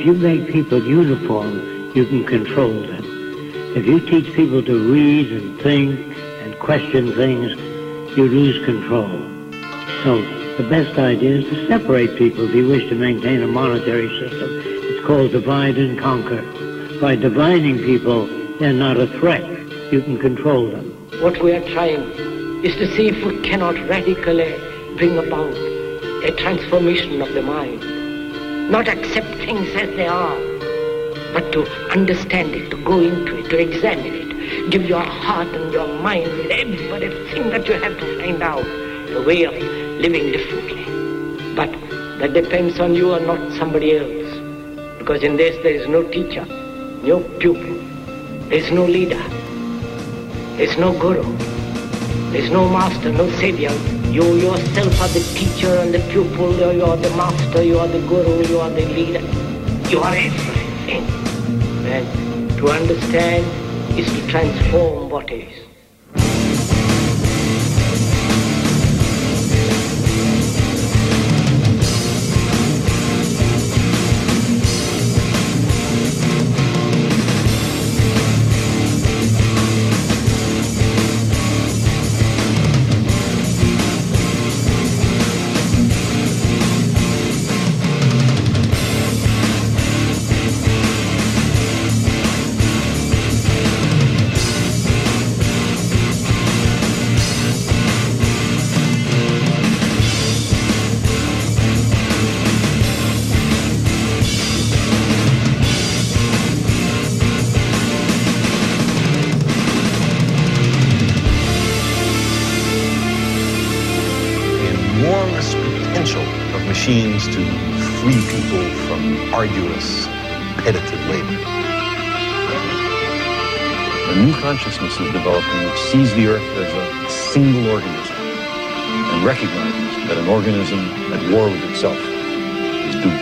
you make people uniform, you can control them. If you teach people to read and think and question things, you lose control. So the best idea is to separate people if you wish to maintain a monetary system. It's called divide and conquer. By dividing people, they're not a threat. You can control them. What we are trying is to see if we cannot radically bring about a transformation of the mind. Not accept things as they are, but to understand it, to go into it, to examine it. Give your heart and your mind with everything that you have to find out a way of living differently. But that depends on you and not somebody else. Because in this there is no teacher, no pupil, there is no leader, there is no guru, there is no master, no savior. You yourself are the teacher and the pupil, you are the master, you are the guru, you are the leader. You are everything. And to understand is to transform what is. Machines to free people from arduous, repetitive labor. A new consciousness is developing which sees the Earth as a single organism and recognizes that an organism at war with itself is doomed.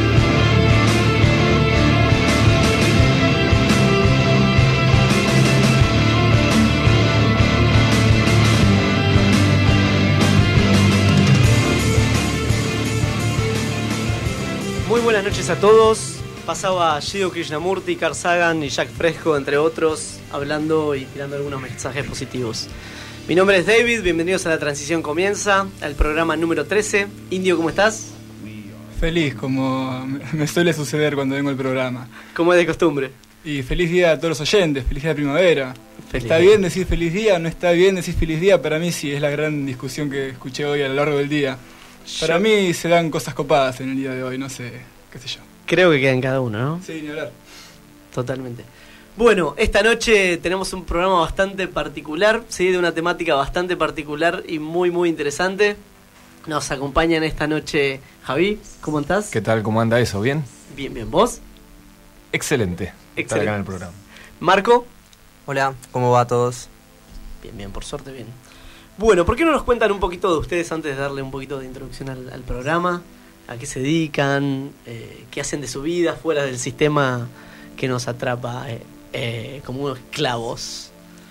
Muy buenas noches a todos. Pasaba Jiddu Krishnamurti, Carl Sagan y Jack Fresco, entre otros, hablando y tirando algunos mensajes positivos. Mi nombre es David, bienvenidos a La Transición Comienza, al programa número 13. Indio, ¿cómo estás? Feliz, como me suele suceder cuando vengo al programa. Como es de costumbre. Y feliz día a todos los oyentes, feliz día de primavera. Feliz ¿Está día. bien decir feliz día? ¿No está bien decir feliz día? Para mí sí, es la gran discusión que escuché hoy a lo largo del día. Para mí se dan cosas copadas en el día de hoy, no sé, qué sé yo. Creo que queda en cada uno, ¿no? Sí, ni hablar. Totalmente. Bueno, esta noche tenemos un programa bastante particular, ¿sí? De una temática bastante particular y muy, muy interesante. Nos acompañan esta noche Javi, ¿cómo estás? ¿Qué tal? ¿Cómo anda eso? ¿Bien? Bien, bien. ¿Vos? Excelente. Estar acá en el programa. Marco. Hola, ¿cómo va a todos? Bien, bien, por suerte bien. Bueno, ¿por qué no nos cuentan un poquito de ustedes antes de darle un poquito de introducción al programa? ¿A qué se dedican? ¿Qué hacen de su vida fuera del sistema que nos atrapa como unos esclavos?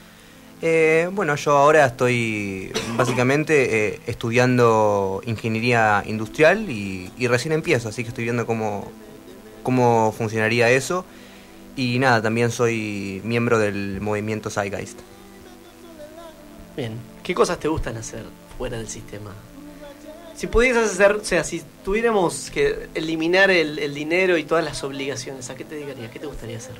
Bueno, yo ahora estoy básicamente estudiando ingeniería industrial y recién empiezo, así que estoy viendo cómo funcionaría eso. Y nada, también soy miembro del movimiento Zeitgeist. Bien, ¿qué cosas te gustan hacer fuera del sistema? Si pudieras hacer, o sea, si tuviéramos que eliminar el dinero y todas las obligaciones, ¿a qué te dedicarías? ¿Qué te gustaría hacer?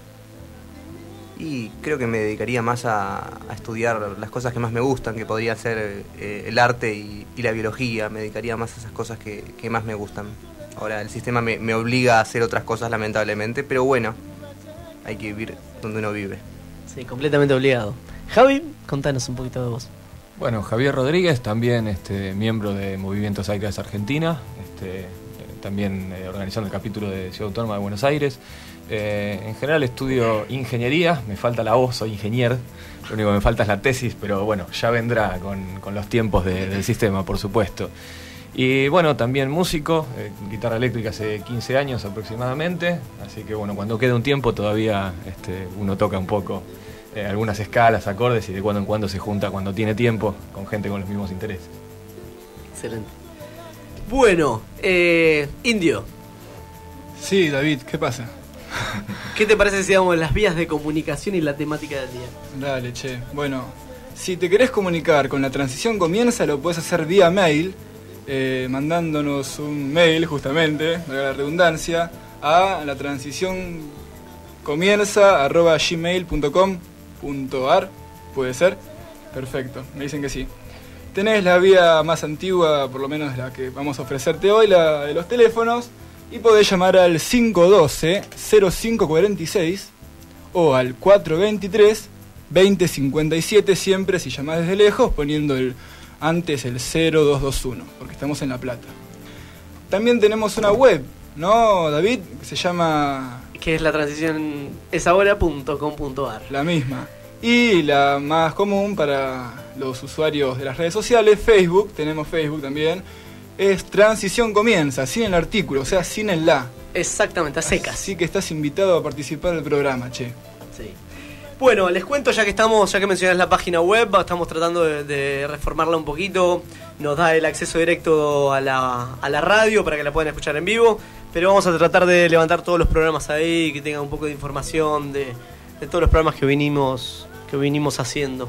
Y creo que me dedicaría más a estudiar las cosas que más me gustan, que podría ser el arte y la biología. Me dedicaría más a esas cosas que más me gustan. Ahora, el sistema me obliga a hacer otras cosas, lamentablemente, pero bueno, hay que vivir donde uno vive. Sí, completamente obligado. Javi, contanos un poquito de vos. Bueno, Javier Rodríguez, también miembro de Movimiento Zeitgeist Argentina, también organizando el capítulo de Ciudad Autónoma de Buenos Aires. En general estudio ingeniería, me falta la O, soy ingeniero, lo único que me falta es la tesis, pero bueno, ya vendrá con los tiempos del sistema, por supuesto. Y bueno, también músico, guitarra eléctrica hace 15 años aproximadamente, así que bueno, cuando queda un tiempo todavía uno toca un poco algunas escalas, acordes, y de cuando en cuando se junta cuando tiene tiempo con gente con los mismos intereses. Excelente. Bueno, Indio, Sí, David, ¿qué pasa? ¿Qué te parece si damos las vías de comunicación y la temática del día? Dale, che. Bueno, si te querés comunicar con La Transición Comienza, lo puedes hacer vía mail, mandándonos un mail, justamente, valga la redundancia, a latransicioncomienza@gmail.com.ar. ¿Puede ser? Perfecto, me dicen que sí. Tenés la vía más antigua, por lo menos la que vamos a ofrecerte hoy, la de los teléfonos, y podés llamar al 512-0546 o al 423-2057, siempre si llamás desde lejos, poniendo antes el 0221, porque estamos en La Plata. También tenemos una web, ¿no, David? Que se llama... Que es latransicionesahora.com.ar. La misma. Y la más común para los usuarios de las redes sociales, Facebook, tenemos Facebook también, es Transición Comienza, sin el artículo, o sea, sin el la. Exactamente, a secas. Así que estás invitado a participar del programa, che. Sí. Bueno, les cuento, ya que mencionás la página web, estamos tratando de reformarla un poquito. Nos da el acceso directo a la radio para que la puedan escuchar en vivo, pero vamos a tratar de levantar todos los programas ahí, que tengan un poco de información de todos los programas que vinimos haciendo.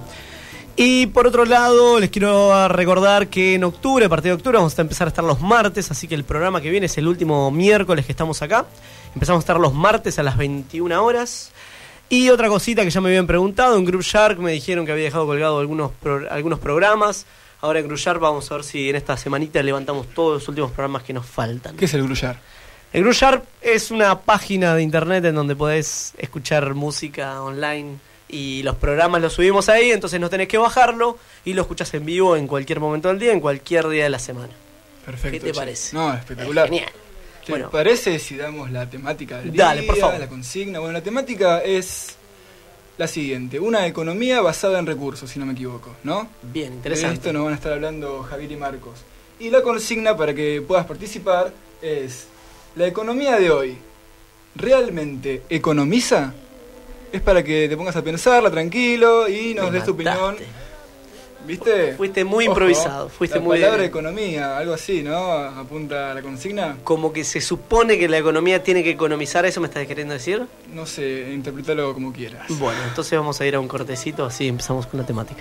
Y por otro lado, les quiero recordar que en octubre, a partir de octubre, vamos a empezar a estar los martes, así que el programa que viene es el último miércoles que estamos acá. Empezamos a estar los martes a las 21 horas. Y otra cosita que ya me habían preguntado, en Group Shark me dijeron que había dejado colgado algunos programas. Ahora en Group Shark vamos a ver si en esta semanita levantamos todos los últimos programas que nos faltan. ¿Qué es el Group Shark? El Group Shark es una página de internet en donde podés escuchar música online y los programas los subimos ahí, entonces no tenés que bajarlo y lo escuchás en vivo en cualquier momento del día, en cualquier día de la semana. Perfecto. ¿Qué te parece? No, espectacular. Genial. ¿Te Bueno, parece si damos la temática del día? Dale, por favor. La consigna. Bueno, la temática es la siguiente: una economía basada en recursos, si no me equivoco, ¿no? Bien, interesante. De esto nos van a estar hablando Javier y Marcos. Y la consigna para que puedas participar es: ¿la economía de hoy realmente economiza? Es para que te pongas a pensarla tranquilo y nos des tu opinión. ¿Viste? Fuiste muy improvisado. Fuiste la muy palabra economía, algo así, ¿no? Apunta a la consigna. Como que se supone que la economía tiene que economizar, ¿eso me estás queriendo decir? No sé, interpretalo como quieras. Bueno, entonces vamos a ir a un cortecito, así empezamos con la temática.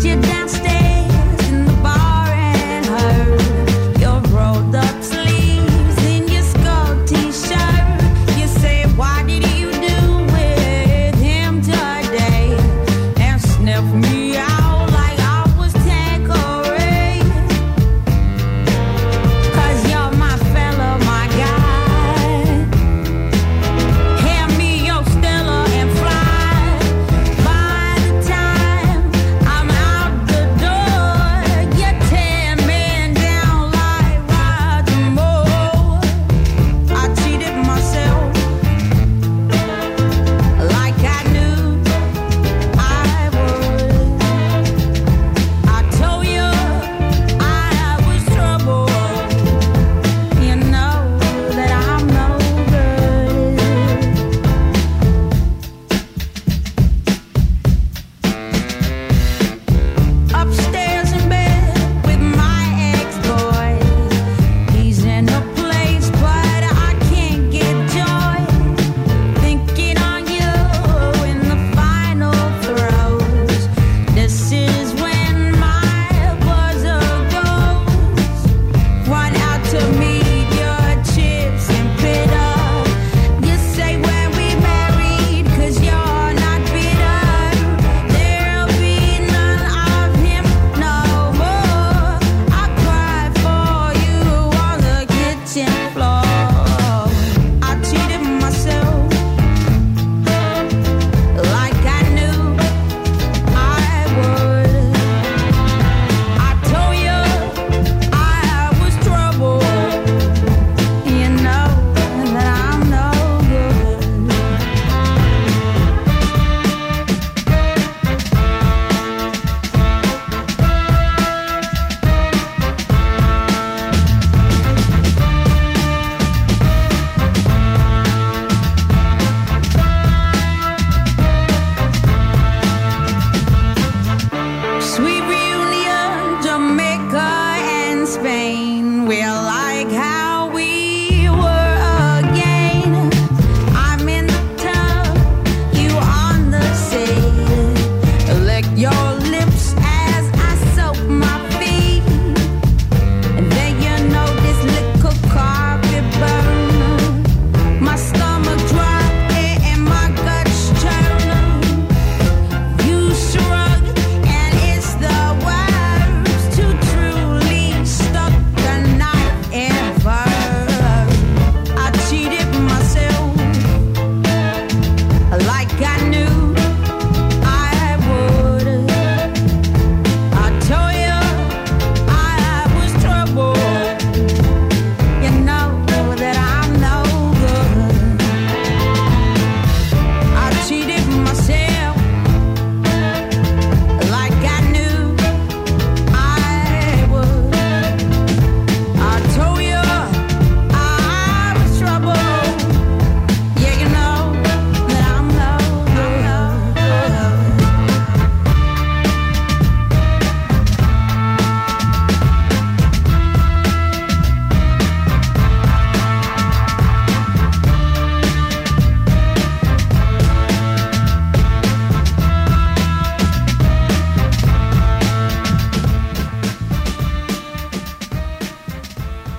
Downstairs in the bar and heard your rolled up sleeve.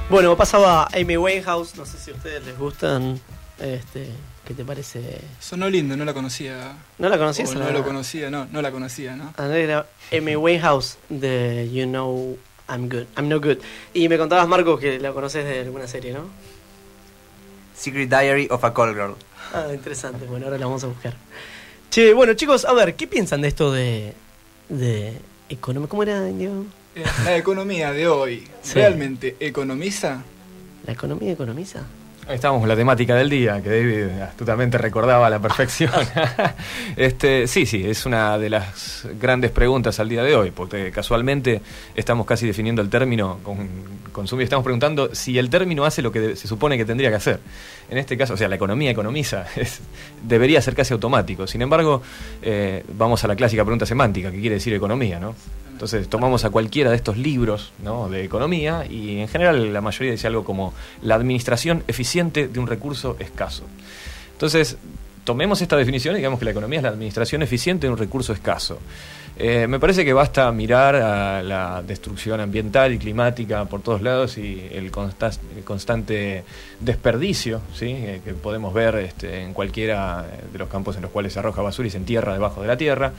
Bueno, pasaba Amy Winehouse, no sé si a ustedes les gustan. ¿Qué te parece? Sonó lindo, no la conocía. ¿No la conocías? No lo conocía, no la conocía, ¿no? Amy Winehouse de You Know I'm No Good. Y me contabas, Marcos, que la conoces de alguna serie, ¿no? Secret Diary of a Call Girl. Ah, interesante. Bueno, ahora la vamos a buscar. Che, bueno, chicos, a ver, ¿qué piensan de esto de economía? ¿Cómo era, Diego? La economía de hoy, Sí. ¿realmente economiza? ¿La economía economiza? Ahí estábamos con la temática del día, que David astutamente recordaba a la perfección. Sí, es una de las grandes preguntas al día de hoy, porque casualmente estamos casi definiendo el término con Sumi, estamos preguntando si el término hace lo que se supone que tendría que hacer. En este caso, o sea, la economía economiza, debería ser casi automático. Sin embargo, vamos a la clásica pregunta semántica, que quiere decir economía, ¿no? Entonces tomamos a cualquiera de estos libros, ¿no?, de economía, y en general la mayoría dice algo como la administración eficiente de un recurso escaso. Entonces, tomemos esta definición y digamos que la economía es la administración eficiente de un recurso escaso. Me parece que basta mirar a la destrucción ambiental y climática por todos lados y el constante desperdicio, ¿sí?, que podemos ver en cualquiera de los campos en los cuales se arroja basura y se entierra debajo de la tierra.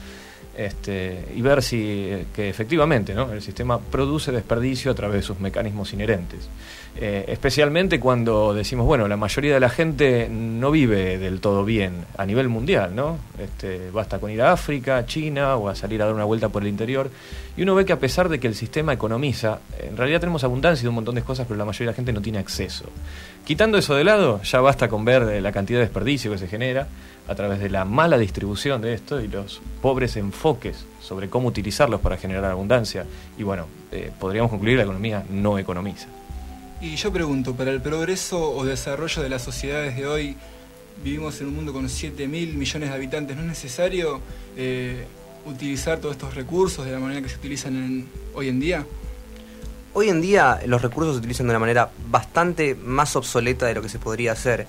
Y ver que efectivamente, ¿no?, el sistema produce desperdicio a través de sus mecanismos inherentes, especialmente cuando decimos, bueno, la mayoría de la gente no vive del todo bien a nivel mundial, ¿no? Basta con ir a África, China o a salir a dar una vuelta por el interior y uno ve que a pesar de que el sistema economiza, en realidad tenemos abundancia de un montón de cosas, pero la mayoría de la gente no tiene acceso. Quitando eso de lado, ya basta con ver la cantidad de desperdicio que se genera a través de la mala distribución de esto y los pobres enfoques sobre cómo utilizarlos para generar abundancia. Y bueno, podríamos concluir que la economía no economiza. Y yo pregunto, para el progreso o desarrollo de las sociedades de hoy, vivimos en un mundo con 7.000 millones de habitantes, ¿no es necesario utilizar todos estos recursos de la manera que se utilizan hoy en día? Hoy en día los recursos se utilizan de una manera bastante más obsoleta de lo que se podría hacer.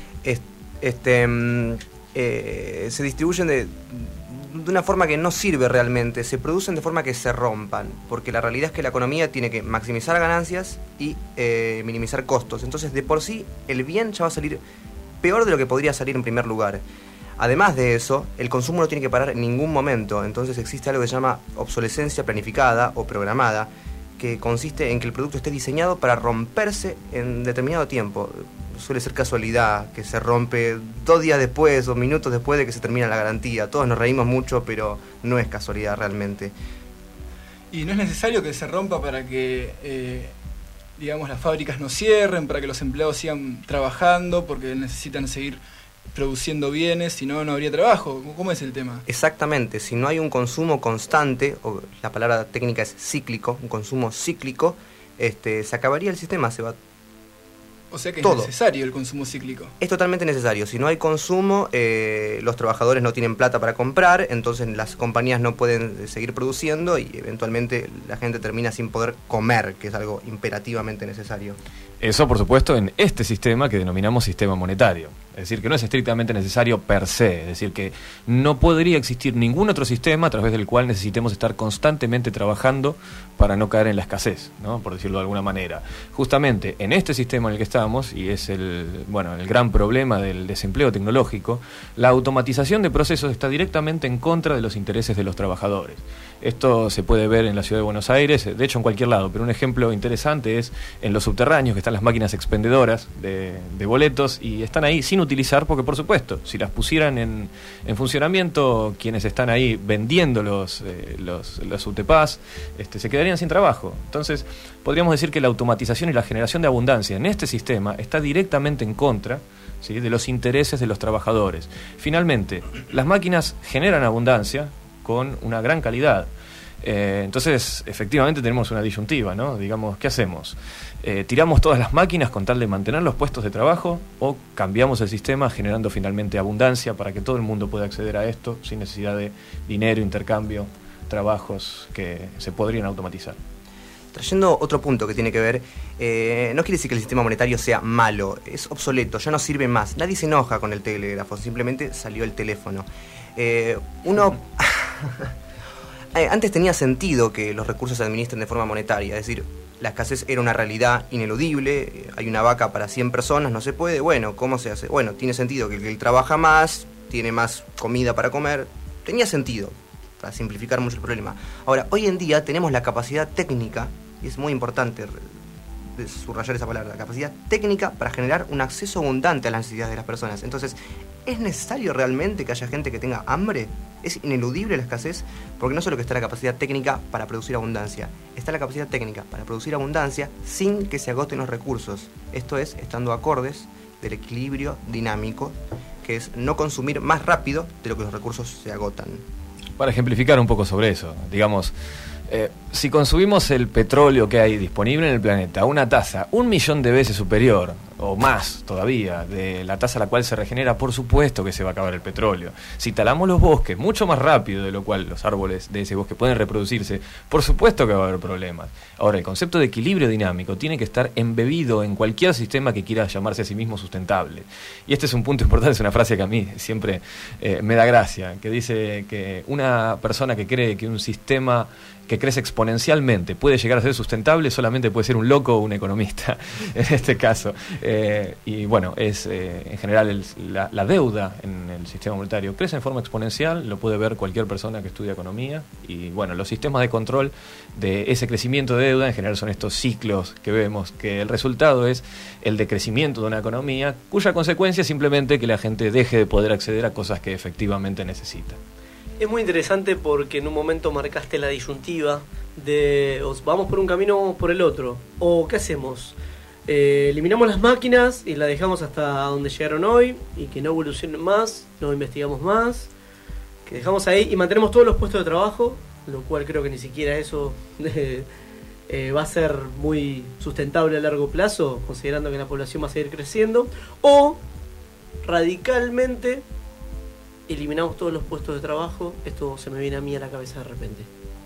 Se distribuyen de una forma que no sirve realmente, se producen de forma que se rompan, porque la realidad es que la economía tiene que maximizar ganancias y minimizar costos. Entonces, de por sí, el bien ya va a salir peor de lo que podría salir en primer lugar. Además de eso, el consumo no tiene que parar en ningún momento, entonces existe algo que se llama obsolescencia planificada o programada, que consiste en que el producto esté diseñado para romperse en determinado tiempo. Suele ser casualidad que se rompe 2 días después o minutos después de que se termina la garantía. Todos nos reímos mucho, pero no es casualidad realmente. Y no es necesario que se rompa para que, digamos, las fábricas no cierren, para que los empleados sigan trabajando, porque necesitan seguir produciendo bienes, si no, no habría trabajo. ¿Cómo es el tema? Exactamente, si no hay un consumo constante, o la palabra técnica es cíclico, un consumo cíclico, se acabaría el sistema, se va. O sea que todo. Es necesario el consumo cíclico. Es totalmente necesario. Si no hay consumo, los trabajadores no tienen plata para comprar, entonces las compañías no pueden seguir produciendo y eventualmente la gente termina sin poder comer, que es algo imperativamente necesario. Eso, por supuesto, en este sistema que denominamos sistema monetario. Es decir, que no es estrictamente necesario per se. Es decir, que no podría existir ningún otro sistema a través del cual necesitemos estar constantemente trabajando para no caer en la escasez, ¿no?, por decirlo de alguna manera. Justamente en este sistema en el que estamos, y es el gran problema del desempleo tecnológico, la automatización de procesos está directamente en contra de los intereses de los trabajadores. Esto se puede ver en la ciudad de Buenos Aires, de hecho en cualquier lado, pero un ejemplo interesante es en los subterráneos, que están las máquinas expendedoras de boletos y están ahí sin utilizar, porque por supuesto, si las pusieran en funcionamiento, quienes están ahí vendiendo los UTPAs se quedarían sin trabajo. Entonces, podríamos decir que la automatización y la generación de abundancia en este sistema está directamente en contra, ¿sí?, de los intereses de los trabajadores. Finalmente, las máquinas generan abundancia con una gran calidad. Entonces, efectivamente tenemos una disyuntiva, ¿no? Digamos, ¿qué hacemos? ¿Tiramos todas las máquinas con tal de mantener los puestos de trabajo o cambiamos el sistema generando finalmente abundancia para que todo el mundo pueda acceder a esto sin necesidad de dinero, intercambio, trabajos que se podrían automatizar? Trayendo otro punto que tiene que ver, no quiere decir que el sistema monetario sea malo, es obsoleto, ya no sirve más. Nadie se enoja con el telégrafo, simplemente salió el teléfono. Antes tenía sentido que los recursos se administren de forma monetaria, es decir, la escasez era una realidad ineludible, hay una vaca para 100 personas, no se puede, bueno, ¿cómo se hace? Bueno, tiene sentido que el que trabaja más, tiene más comida para comer, tenía sentido, para simplificar mucho el problema. Ahora, hoy en día tenemos la capacidad técnica, y es muy importante subrayar esa palabra, la capacidad técnica para generar un acceso abundante a las necesidades de las personas. Entonces, ¿es necesario realmente que haya gente que tenga hambre? ¿Es ineludible la escasez? Porque no solo que está la capacidad técnica para producir abundancia, está la capacidad técnica para producir abundancia sin que se agoten los recursos. Esto es, estando acordes del equilibrio dinámico, que es no consumir más rápido de lo que los recursos se agotan. Para ejemplificar un poco sobre eso, digamos, si consumimos el petróleo que hay disponible en el planeta a una tasa 1.000.000 de veces superior, o más todavía, de la tasa a la cual se regenera, por supuesto que se va a acabar el petróleo. Si talamos los bosques mucho más rápido de lo cual los árboles de ese bosque pueden reproducirse, por supuesto que va a haber problemas. Ahora, el concepto de equilibrio dinámico tiene que estar embebido en cualquier sistema que quiera llamarse a sí mismo sustentable. Y este es un punto importante, es una frase que a mí siempre me da gracia, que dice que una persona que cree que un sistema que crece exponencialmente puede llegar a ser sustentable solamente puede ser un loco o un economista, en este caso. Y bueno, es en general la deuda en el sistema monetario crece en forma exponencial, lo puede ver cualquier persona que estudia economía, y bueno, los sistemas de control de ese crecimiento de deuda en general son estos ciclos que vemos, que el resultado es el decrecimiento de una economía, cuya consecuencia es simplemente que la gente deje de poder acceder a cosas que efectivamente necesita. Es muy interesante porque en un momento marcaste la disyuntiva de vamos por un camino o vamos por el otro, o ¿qué hacemos? Eliminamos las máquinas y las dejamos hasta donde llegaron hoy y que no evolucionen más, no investigamos más, que dejamos ahí y mantenemos todos los puestos de trabajo, lo cual creo que ni siquiera eso va a ser muy sustentable a largo plazo, considerando que la población va a seguir creciendo, o radicalmente eliminamos todos los puestos de trabajo. Esto se me viene a mí a la cabeza de repente.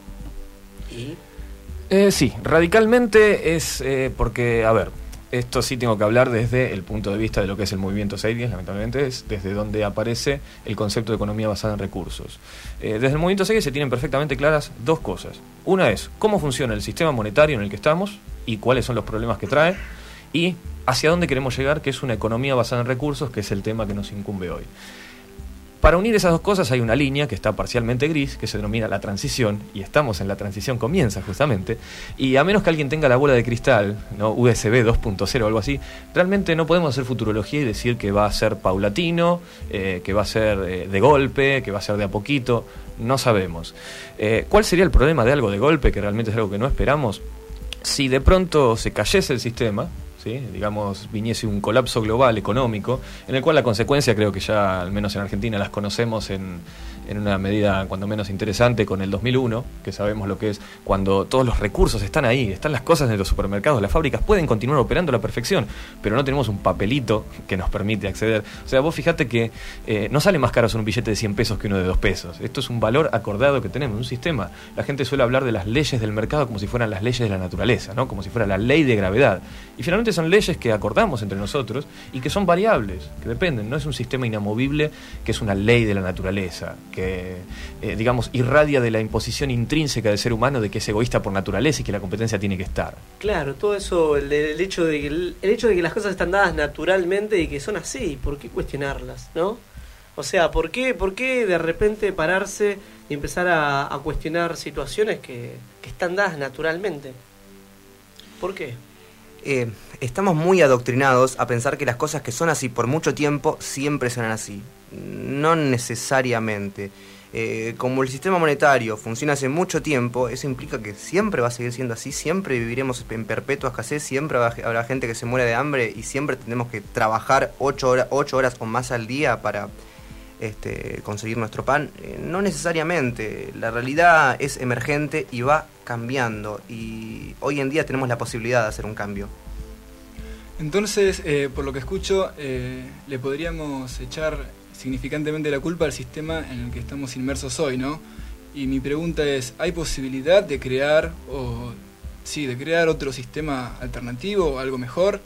¿Y? Sí, radicalmente es porque, a ver, esto sí tengo que hablar desde el punto de vista de lo que es el movimiento Seidias, lamentablemente, es desde donde aparece el concepto de economía basada en recursos. Desde el movimiento Seidias se tienen perfectamente claras dos cosas. Una es cómo funciona el sistema monetario en el que estamos y cuáles son los problemas que trae, y hacia dónde queremos llegar, que es una economía basada en recursos, que es el tema que nos incumbe hoy. Para unir esas dos cosas hay una línea que está parcialmente gris, que se denomina la transición, y estamos en la transición, comienza justamente, y a menos que alguien tenga la bola de cristal, ¿no? USB 2.0 o algo así, realmente no podemos hacer futurología y decir que va a ser paulatino, que va a ser de golpe, que va a ser de a poquito, no sabemos. ¿Cuál sería el problema de algo de golpe, que realmente es algo que no esperamos? Si de pronto se cayese el sistema, ¿sí? Digamos, viniese un colapso global económico, en el cual la consecuencia creo que ya, al menos en Argentina, las conocemos en una medida cuando menos interesante con el 2001, que sabemos lo que es cuando todos los recursos están ahí, están las cosas en los supermercados, las fábricas pueden continuar operando a la perfección, pero no tenemos un papelito que nos permite acceder. O sea, vos fijate que no sale más caro un billete de 100 pesos que uno de 2 pesos. Esto es un valor acordado que tenemos, un sistema. La gente suele hablar de las leyes del mercado como si fueran las leyes de la naturaleza, ¿no? Como si fuera la ley de gravedad. Y finalmente son leyes que acordamos entre nosotros y que son variables, que dependen. No es un sistema inamovible que es una ley de la naturaleza, que, digamos, irradia de la imposición intrínseca del ser humano de que es egoísta por naturaleza y que la competencia tiene que estar. Claro, todo eso, el hecho de que las cosas están dadas naturalmente y que son así, ¿por qué cuestionarlas, no? O sea, ¿por qué de repente pararse y empezar a cuestionar situaciones que están dadas naturalmente? ¿Por qué? Estamos muy adoctrinados a pensar que las cosas que son así por mucho tiempo siempre serán así. No necesariamente. Como el sistema monetario funciona hace mucho tiempo, eso implica que siempre va a seguir siendo así, siempre viviremos en perpetua escasez, siempre habrá gente que se muere de hambre y siempre tenemos que trabajar 8 horas o más al día para conseguir nuestro pan. No necesariamente. La realidad es emergente y va cambiando, y hoy en día tenemos la posibilidad de hacer un cambio. Entonces, por lo que escucho, le podríamos echar significantemente la culpa al sistema en el que estamos inmersos hoy, ¿no? Y mi pregunta es, ¿hay posibilidad de crear otro sistema alternativo, algo mejor?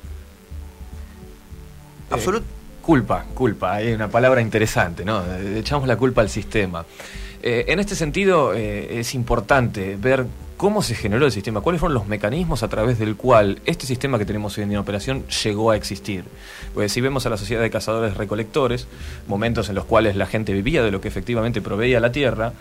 Culpa, hay una palabra interesante, ¿no? Echamos la culpa al sistema. En este sentido, es importante ver cómo se generó el sistema, cuáles fueron los mecanismos a través del cual este sistema que tenemos hoy en día en operación llegó a existir. Pues si vemos a la sociedad de cazadores-recolectores, momentos en los cuales la gente vivía de lo que efectivamente proveía la tierra,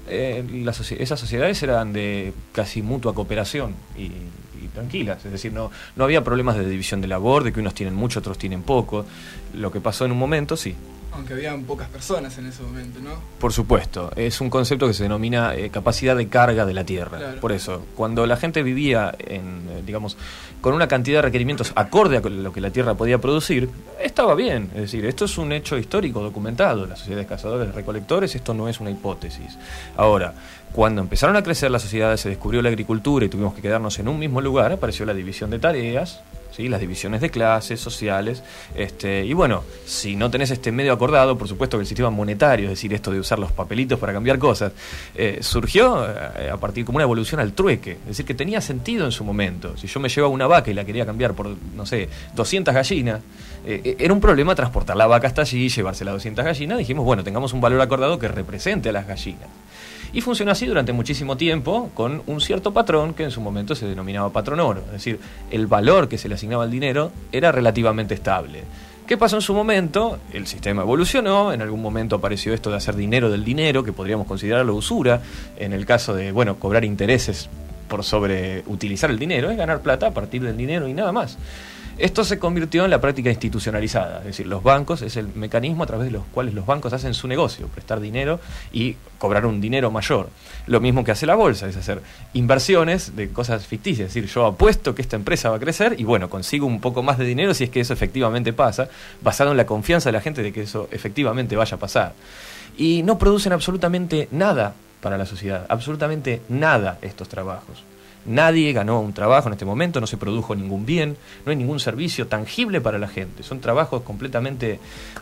esas sociedades eran de casi mutua cooperación y tranquilas, es decir, no había problemas de división de labor, de que unos tienen mucho, otros tienen poco. Lo que pasó en un momento, sí. Aunque habían pocas personas en ese momento, ¿no? Por supuesto, es un concepto que se denomina capacidad de carga de la tierra. Claro. Por eso, cuando la gente vivía digamos, con una cantidad de requerimientos acorde a lo que la tierra podía producir, estaba bien. Es decir, esto es un hecho histórico documentado. Las sociedades cazadores-recolectores, esto no es una hipótesis. Ahora, cuando empezaron a crecer las sociedades, se descubrió la agricultura y tuvimos que quedarnos en un mismo lugar, apareció la división de tareas, ¿sí? Las divisiones de clases sociales, y bueno, si no tenés este medio acordado, por supuesto que el sistema monetario, es decir, esto de usar los papelitos para cambiar cosas, surgió a partir como una evolución al trueque, es decir, que tenía sentido en su momento. Si yo me llevaba una vaca y la quería cambiar por, no sé, 200 gallinas, era un problema transportar la vaca hasta allí, llevarse las 200 gallinas. Dijimos, bueno, tengamos un valor acordado que represente a las gallinas. Y funcionó así durante muchísimo tiempo, con un cierto patrón que en su momento se denominaba patrón oro. Es decir, el valor que se le asignaba al dinero era relativamente estable. ¿Qué pasó en su momento? El sistema evolucionó, en algún momento apareció esto de hacer dinero del dinero, que podríamos considerarlo usura, en el caso de, bueno, cobrar intereses por sobreutilizar el dinero, es ganar plata a partir del dinero y nada más. Esto se convirtió en la práctica institucionalizada, es decir, los bancos es el mecanismo a través de los cuales los bancos hacen su negocio, prestar dinero y cobrar un dinero mayor. Lo mismo que hace la bolsa, es hacer inversiones de cosas ficticias, es decir, yo apuesto que esta empresa va a crecer y bueno, consigo un poco más de dinero si es que eso efectivamente pasa, basado en la confianza de la gente de que eso efectivamente vaya a pasar. Y no producen absolutamente nada para la sociedad, absolutamente nada estos trabajos. Nadie ganó un trabajo en este momento, no se produjo ningún bien, no hay ningún servicio tangible para la gente. Son trabajos completamente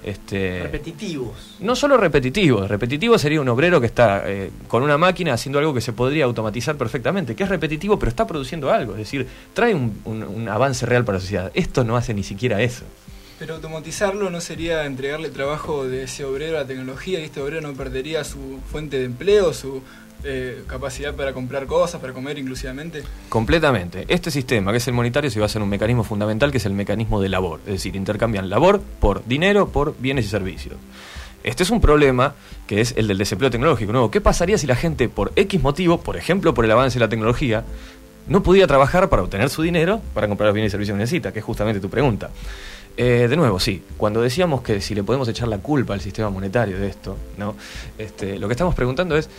repetitivos. No solo repetitivos. Repetitivo sería un obrero que está con una máquina haciendo algo que se podría automatizar perfectamente, que es repetitivo pero está produciendo algo, es decir, trae un avance real para la sociedad. Esto no hace ni siquiera eso. Pero automatizarlo no sería entregarle trabajo de ese obrero a la tecnología y este obrero no perdería su fuente de empleo, su capacidad para comprar cosas, para comer inclusivamente. Completamente. Este sistema, que es el monetario, se basa en un mecanismo fundamental que es el mecanismo de labor. Es decir, intercambian labor por dinero, por bienes y servicios. Este es un problema que es el del desempleo tecnológico. ¿No? ¿Qué pasaría si la gente, por X motivo, por ejemplo por el avance de la tecnología, no podía trabajar para obtener su dinero para comprar los bienes y servicios que necesita? Que es justamente tu pregunta. De nuevo, sí, cuando decíamos que si le podemos echar la culpa al sistema monetario de esto, ¿no? Lo que estamos preguntando es,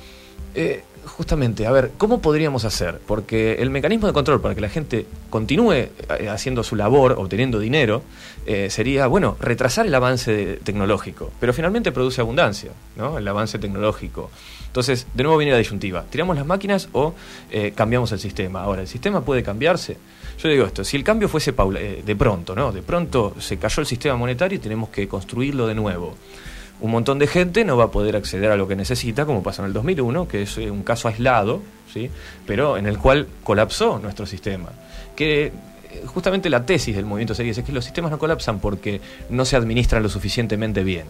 justamente, a ver, ¿cómo podríamos hacer? Porque el mecanismo de control para que la gente continúe haciendo su labor, obteniendo dinero, sería, bueno, retrasar el avance tecnológico, pero finalmente produce abundancia, ¿no? El avance tecnológico. Entonces, de nuevo viene la disyuntiva, ¿tiramos las máquinas o cambiamos el sistema? Ahora, ¿el sistema puede cambiarse? Yo digo esto, si el cambio fuese de pronto, ¿no? De pronto se cayó el sistema monetario y tenemos que construirlo de nuevo. Un montón de gente no va a poder acceder a lo que necesita, como pasó en el 2001, que es un caso aislado, ¿sí? Pero en el cual colapsó nuestro sistema. Que justamente la tesis del movimiento Seyges es que los sistemas no colapsan porque no se administran lo suficientemente bien.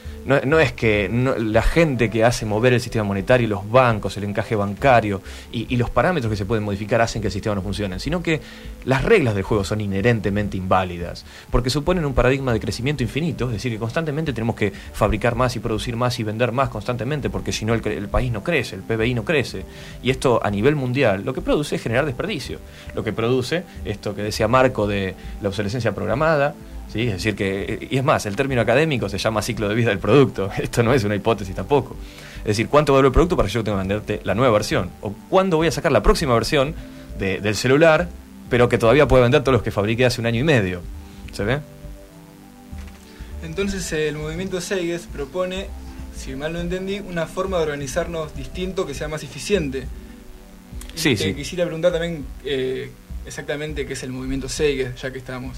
No es que la gente que hace mover el sistema monetario, los bancos, el encaje bancario y los parámetros que se pueden modificar hacen que el sistema no funcione, sino que las reglas del juego son inherentemente inválidas, porque suponen un paradigma de crecimiento infinito, es decir, que constantemente tenemos que fabricar más y producir más y vender más constantemente, porque si no el país no crece, el PBI no crece, y esto a nivel mundial lo que produce es generar desperdicio, lo que produce esto que decía Marco de la obsolescencia programada. Sí, es decir que, y es más, el término académico se llama ciclo de vida del producto. Esto no es una hipótesis tampoco. Es decir, ¿cuánto vale el producto para que yo tenga que venderte la nueva versión? ¿O cuándo voy a sacar la próxima versión del celular, pero que todavía puede vender todos los que fabriqué hace 1 año y medio? ¿Se ve? Entonces el movimiento Seyges propone, si mal no entendí, una forma de organizarnos distinto que sea más eficiente. Y sí. Quisiera preguntar también exactamente qué es el movimiento Seyges, ya que estamos.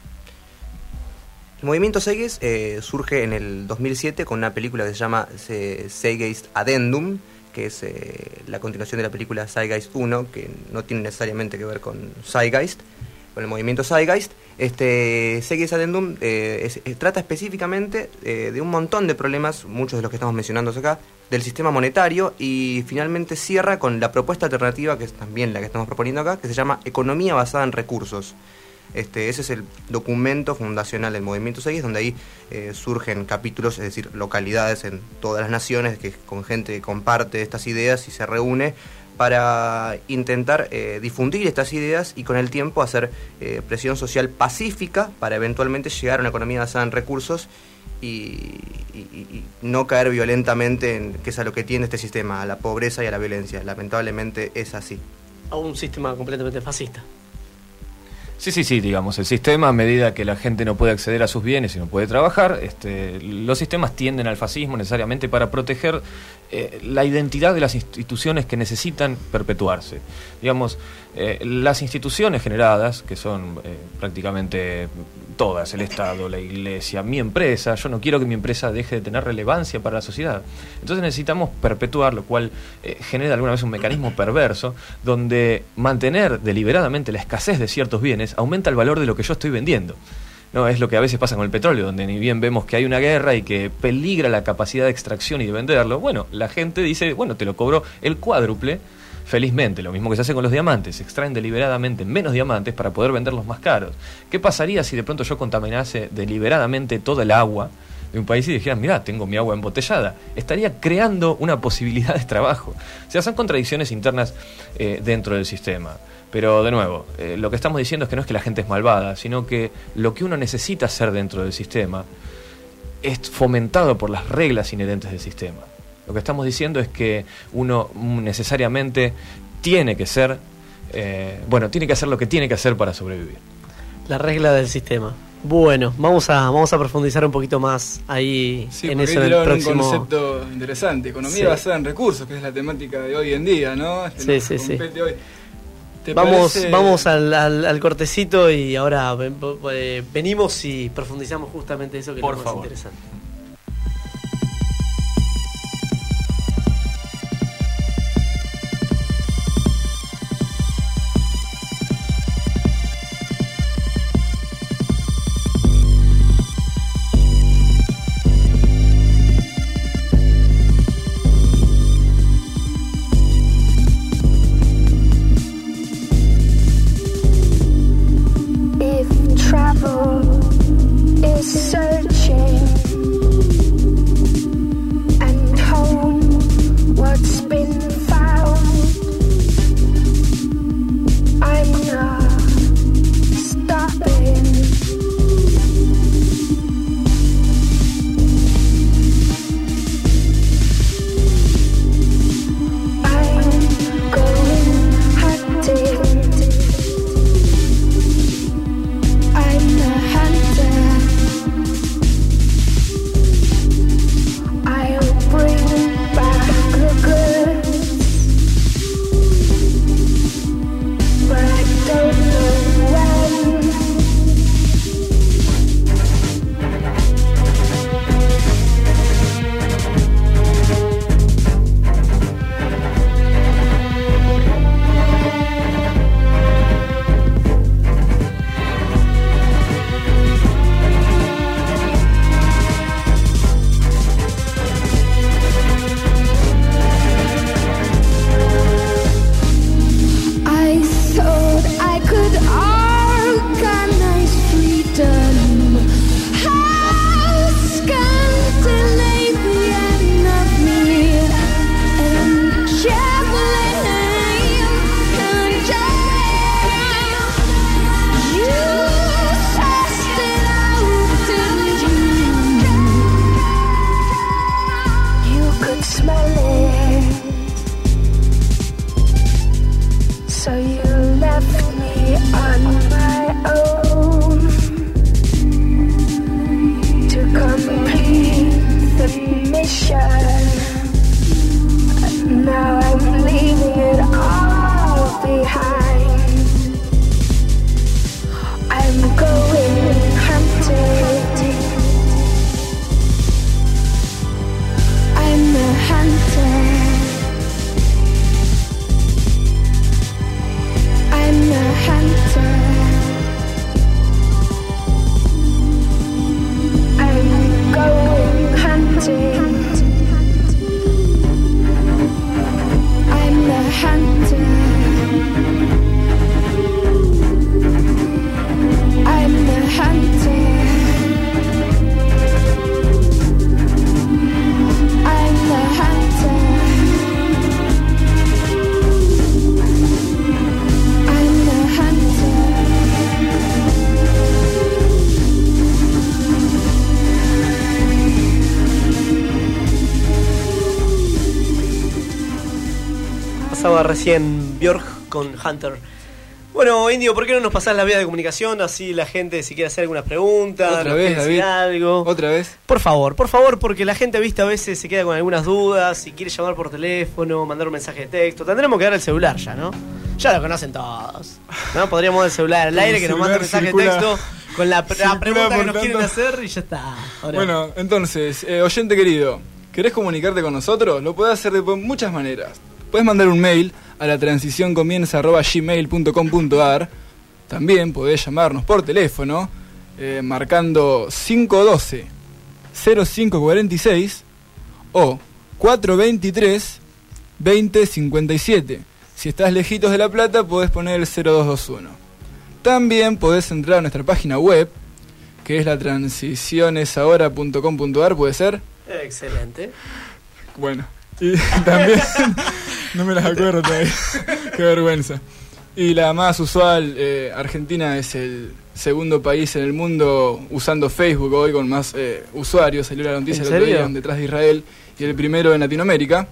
El movimiento Seyges surge en el 2007 con una película que se llama Seygeist Addendum, que es la continuación de la película Zeitgeist 1, que no tiene necesariamente que ver con Zeitgeist. con el movimiento Zeitgeist. Segues Addendum trata específicamente de un montón de problemas, muchos de los que estamos mencionando acá, del sistema monetario, y finalmente cierra con la propuesta alternativa, que es también la que estamos proponiendo acá, que se llama Economía basada en recursos. Ese es el documento fundacional del movimiento Zeitgeist, donde ahí surgen capítulos, es decir, localidades en todas las naciones, con gente que comparte estas ideas y se reúne para intentar difundir estas ideas y con el tiempo hacer presión social pacífica para eventualmente llegar a una economía basada en recursos y no caer violentamente, que es a lo que tiene este sistema, a la pobreza y a la violencia. Lamentablemente es así. A un sistema completamente fascista. Sí, digamos, el sistema, a medida que la gente no puede acceder a sus bienes y no puede trabajar, los sistemas tienden al fascismo necesariamente para proteger la identidad de las instituciones que necesitan perpetuarse. Digamos, las instituciones generadas, que son prácticamente todas, el Estado, la Iglesia, mi empresa, yo no quiero que mi empresa deje de tener relevancia para la sociedad. Entonces necesitamos perpetuar, lo cual genera alguna vez un mecanismo perverso, donde mantener deliberadamente la escasez de ciertos bienes aumenta el valor de lo que yo estoy vendiendo. No, es lo que a veces pasa con el petróleo, donde ni bien vemos que hay una guerra y que peligra la capacidad de extracción y de venderlo, bueno, la gente dice, bueno, te lo cobro el cuádruple, felizmente. Lo mismo que se hace con los diamantes, se extraen deliberadamente menos diamantes para poder venderlos más caros. ¿Qué pasaría si de pronto yo contaminase deliberadamente toda el agua de un país y dijeran, mirá, tengo mi agua embotellada? Estaría creando una posibilidad de trabajo. O sea, son contradicciones internas dentro del sistema. Pero de nuevo, lo que estamos diciendo es que no es que la gente es malvada, sino que lo que uno necesita hacer dentro del sistema es fomentado por las reglas inherentes del sistema. Lo que estamos diciendo es que uno necesariamente tiene que ser, tiene que hacer lo que tiene que hacer para sobrevivir. La regla del sistema. Bueno, vamos a profundizar un poquito más ahí en eso en el próximo. Un concepto interesante, economía basada en recursos, que es la temática de hoy en día, ¿no? Sí. Hoy. Vamos al cortecito y ahora venimos y profundizamos justamente eso que es lo más interesante. Travel is searching Sonaba recién Björk con Hunter. Bueno, Indio, ¿por qué no nos pasás la vía de comunicación? Así la gente, si quiere hacer alguna pregunta, Otra vez, decir David. algo. ¿Otra vez? Por favor, porque la gente, viste, a veces se queda con algunas dudas. Si quiere llamar por teléfono, mandar un mensaje de texto, tendremos que dar el celular ya, ¿no? Ya lo conocen todos, ¿no? Podríamos dar el celular al aire, que nos mande un mensaje de texto con la pregunta que nos quieren hacer y ya está. Ahora. Bueno, entonces, oyente querido, ¿querés comunicarte con nosotros? Lo podés hacer de muchas maneras. Podés mandar un mail a la transicioncomienza@gmail.com.ar. También podés llamarnos por teléfono marcando 512-0546 o 423-2057. Si estás lejitos de La Plata, podés poner el 0221. También podés entrar a nuestra página web, que es la transicionesahora.com.ar, ¿puede ser? Excelente. Bueno, y también no me las acuerdo todavía. Qué vergüenza. Y la más usual, Argentina es el segundo país en el mundo usando Facebook hoy con más usuarios. Salió la noticia el otro día detrás de Israel y el primero en Latinoamérica.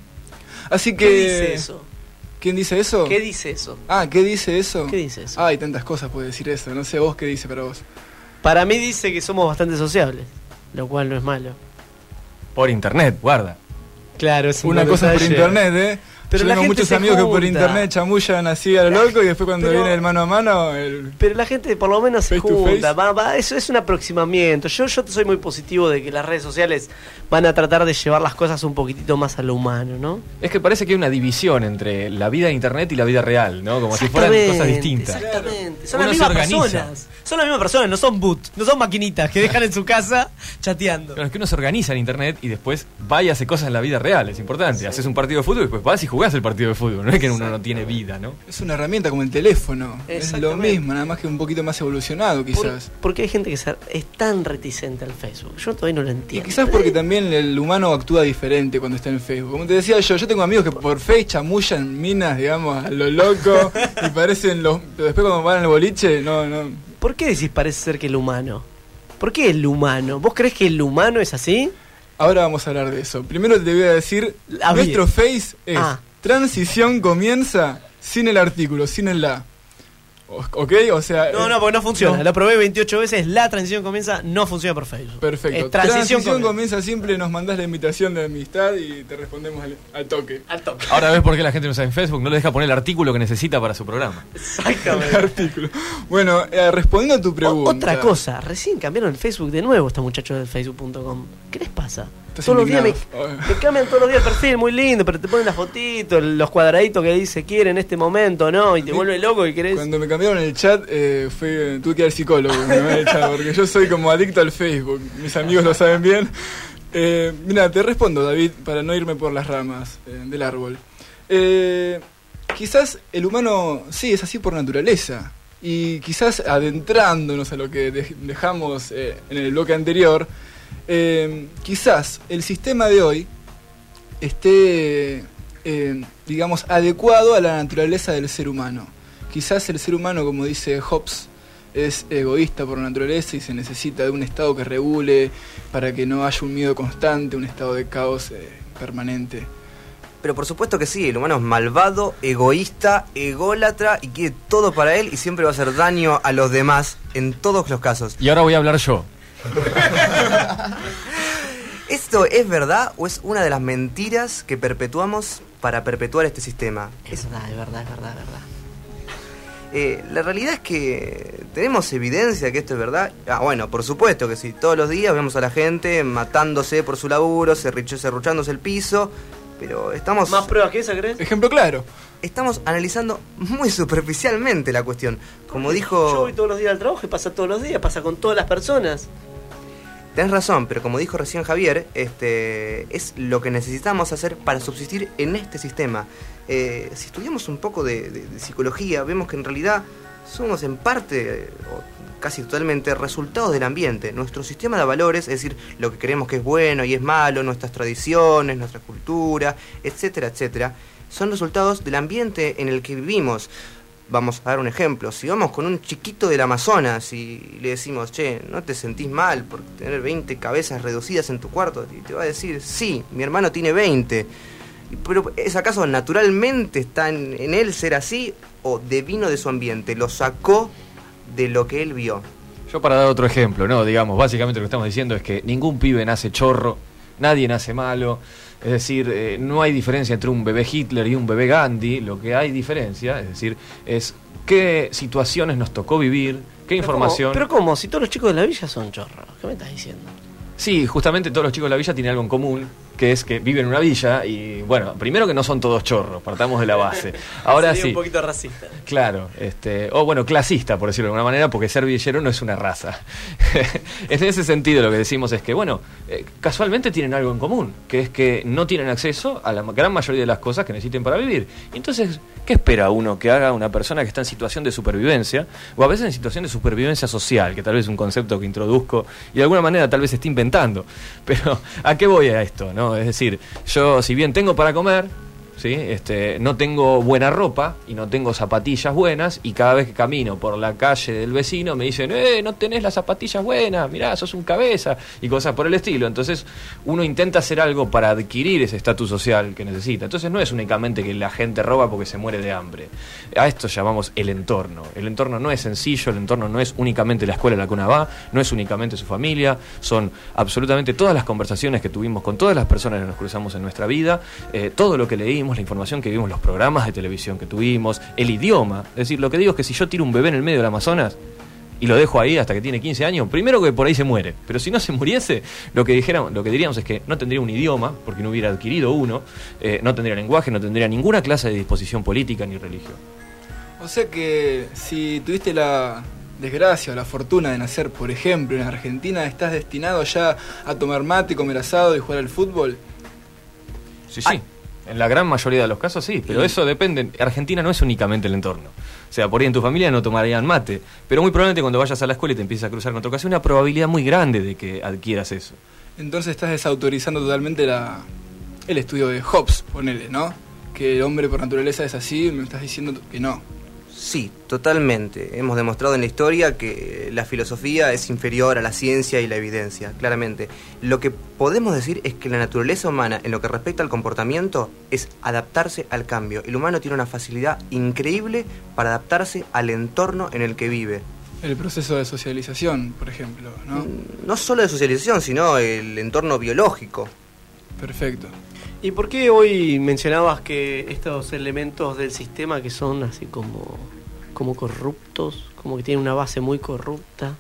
Así que... ¿Qué dice eso? ¿Quién dice eso? ¿Qué dice eso? Ah, ¿qué dice eso? ¿Qué dice eso? Hay tantas cosas puede decir eso. No sé vos qué dice para vos. Para mí dice que somos bastante sociables, lo cual no es malo. Por internet, guarda. Claro, es una cosa por internet, Pero yo la tengo gente muchos se amigos junta. que por internet chamullan así a lo loco y después cuando viene el mano a mano... Pero la gente por lo menos se face to junta, face. eso es un aproximamiento. Yo soy muy positivo de que las redes sociales van a tratar de llevar las cosas un poquitito más a lo humano, ¿no? Es que parece que hay una división entre la vida de internet y la vida real, ¿no? Como si fueran cosas distintas. Exactamente. Son Uno las se mismas organiza. personas. Son las mismas personas, no son bots, no son maquinitas que dejan en su casa chateando. Claro, es que uno se organiza en internet y después va y hace cosas en la vida real, es importante. Sí. Haces un partido de fútbol y después vas y jugás el partido de fútbol. No es que uno no tiene vida, ¿no? Es una herramienta como el teléfono. Es lo mismo, nada más que un poquito más evolucionado quizás. Porque hay gente que es tan reticente al Facebook. Yo todavía no lo entiendo. Y quizás porque también el humano actúa diferente cuando está en Facebook. Como te decía yo tengo amigos que por Face chamullan minas, digamos, a lo loco y parecen los... Pero después cuando van al boliche, no... ¿Por qué decís parece ser que el humano? ¿Por qué el humano? ¿Vos creés que el humano es así? Ahora vamos a hablar de eso. Primero te voy a decir, nuestro Face es transición comienza sin el artículo, sin el la. ¿Ok? O sea... No, porque no funciona. No. Lo probé 28 veces, la transición comienza, no funciona por Facebook. Perfecto. Transición comienza simple, nos mandás la invitación de amistad y te respondemos al toque. Al toque. Ahora ves por qué la gente no usa en Facebook, no le deja poner el artículo que necesita para su programa. Exactamente. El artículo. Bueno, respondiendo a tu pregunta... Otra cosa, recién cambiaron el Facebook de nuevo estos muchachos del Facebook.com. ¿Qué les pasa? Estás Todos los días me indignado. cambian todos los días el perfil, muy lindo, pero te ponen las fotitos, los cuadraditos que dice quiere en este momento, ¿no? Y te vuelve loco y querés... Cuando me cambiaron el chat, tuve que ir al psicólogo, el chat, porque yo soy como adicto al Facebook. Mis amigos lo saben bien. Mira, te respondo, David, para no irme por las ramas del árbol. Quizás el humano, sí, es así por naturaleza. Y quizás adentrándonos a lo que dejamos en el bloque anterior... quizás el sistema de hoy esté, digamos, adecuado a la naturaleza del ser humano. Quizás el ser humano, como dice Hobbes, es egoísta por naturaleza y se necesita de un estado que regule para que no haya un miedo constante, un estado de caos permanente. Pero por supuesto que sí, el humano es malvado, egoísta, ególatra y quiere todo para él y siempre va a hacer daño a los demás en todos los casos. Y ahora voy a hablar yo. ¿Esto es verdad o es una de las mentiras que perpetuamos para perpetuar este sistema? Es verdad. La realidad es que tenemos evidencia de que esto es verdad. Bueno, por supuesto que sí. Todos los días vemos a la gente matándose por su laburo, serruchándose el piso. Pero estamos... ¿Más pruebas que esa, crees? Ejemplo claro. Estamos analizando muy superficialmente la cuestión. Como dijo... Yo voy todos los días al trabajo y pasa todos los días, pasa con todas las personas. Tenés razón, pero como dijo recién Javier, es lo que necesitamos hacer para subsistir en este sistema. Si estudiamos un poco de psicología, vemos que en realidad somos en parte, o casi totalmente, resultados del ambiente. Nuestro sistema de valores, es decir, lo que creemos que es bueno y es malo, nuestras tradiciones, nuestra cultura, etcétera, etcétera, son resultados del ambiente en el que vivimos. Vamos a dar un ejemplo. Si vamos con un chiquito del Amazonas y le decimos, che, ¿no te sentís mal por tener 20 cabezas reducidas en tu cuarto? Y te va a decir, sí, mi hermano tiene 20. Pero ¿es acaso naturalmente está en él ser así o devino de su ambiente? ¿Lo sacó de lo que él vio? Yo para dar otro ejemplo, ¿no? Digamos, básicamente lo que estamos diciendo es que ningún pibe nace chorro, nadie nace malo. Es decir, no hay diferencia entre un bebé Hitler y un bebé Gandhi. Lo que hay diferencia, es decir, es qué situaciones nos tocó vivir, qué información... ¿Pero cómo? Si todos los chicos de la villa son chorros, ¿qué me estás diciendo? Sí, justamente todos los chicos de la villa tienen algo en común, que es que viven en una villa y, bueno, primero que no son todos chorros, partamos de la base. Ahora sería sí. un poquito racista. Claro, o bueno, clasista, por decirlo de alguna manera, porque ser villero no es una raza. En ese sentido lo que decimos es que, bueno, casualmente tienen algo en común, que es que no tienen acceso a la gran mayoría de las cosas que necesiten para vivir. Y entonces, ¿qué espera uno que haga una persona que está en situación de supervivencia, o a veces en situación de supervivencia social, que tal vez es un concepto que introduzco y de alguna manera tal vez esté inventando? Pero, ¿a qué voy a esto, no? Es decir, yo, si bien tengo para comer, ¿sí? No tengo buena ropa y no tengo zapatillas buenas, y cada vez que camino por la calle del vecino me dicen, no tenés las zapatillas buenas, mirá, sos un cabeza, y cosas por el estilo. Entonces uno intenta hacer algo para adquirir ese estatus social que necesita. Entonces no es únicamente que la gente roba porque se muere de hambre. A esto llamamos el entorno. El entorno no es sencillo, el entorno no es únicamente la escuela a la que uno va, no es únicamente su familia, son absolutamente todas las conversaciones que tuvimos con todas las personas que nos cruzamos en nuestra vida, todo lo que leímos, la información que vimos, los programas de televisión que tuvimos, el idioma. Es decir, lo que digo es que si yo tiro un bebé en el medio del Amazonas y lo dejo ahí hasta que tiene 15 años, primero que por ahí se muere, pero si no se muriese, lo que diríamos es que no tendría un idioma, porque no hubiera adquirido uno, no tendría lenguaje, no tendría ninguna clase de disposición política ni religión. O sea que si tuviste la desgracia o la fortuna de nacer, por ejemplo, en Argentina, ¿estás destinado ya a tomar mate, comer asado y jugar al fútbol? Sí. En la gran mayoría de los casos sí, pero eso depende. Argentina no es únicamente el entorno. O sea, por ahí en tu familia no tomarían mate, pero muy probablemente cuando vayas a la escuela y te empieces a cruzar con otra ocasión, una probabilidad muy grande de que adquieras eso. Entonces estás desautorizando totalmente el estudio de Hobbes, ponele, ¿no? Que el hombre por naturaleza es así, me estás diciendo que no. Sí, totalmente. Hemos demostrado en la historia que la filosofía es inferior a la ciencia y la evidencia, claramente. Lo que podemos decir es que la naturaleza humana, en lo que respecta al comportamiento, es adaptarse al cambio. El humano tiene una facilidad increíble para adaptarse al entorno en el que vive. El proceso de socialización, por ejemplo, ¿no? No solo de socialización, sino el entorno biológico. Perfecto. ¿Y por qué hoy mencionabas que estos elementos del sistema que son así como corruptos, como que tienen una base muy corrupta?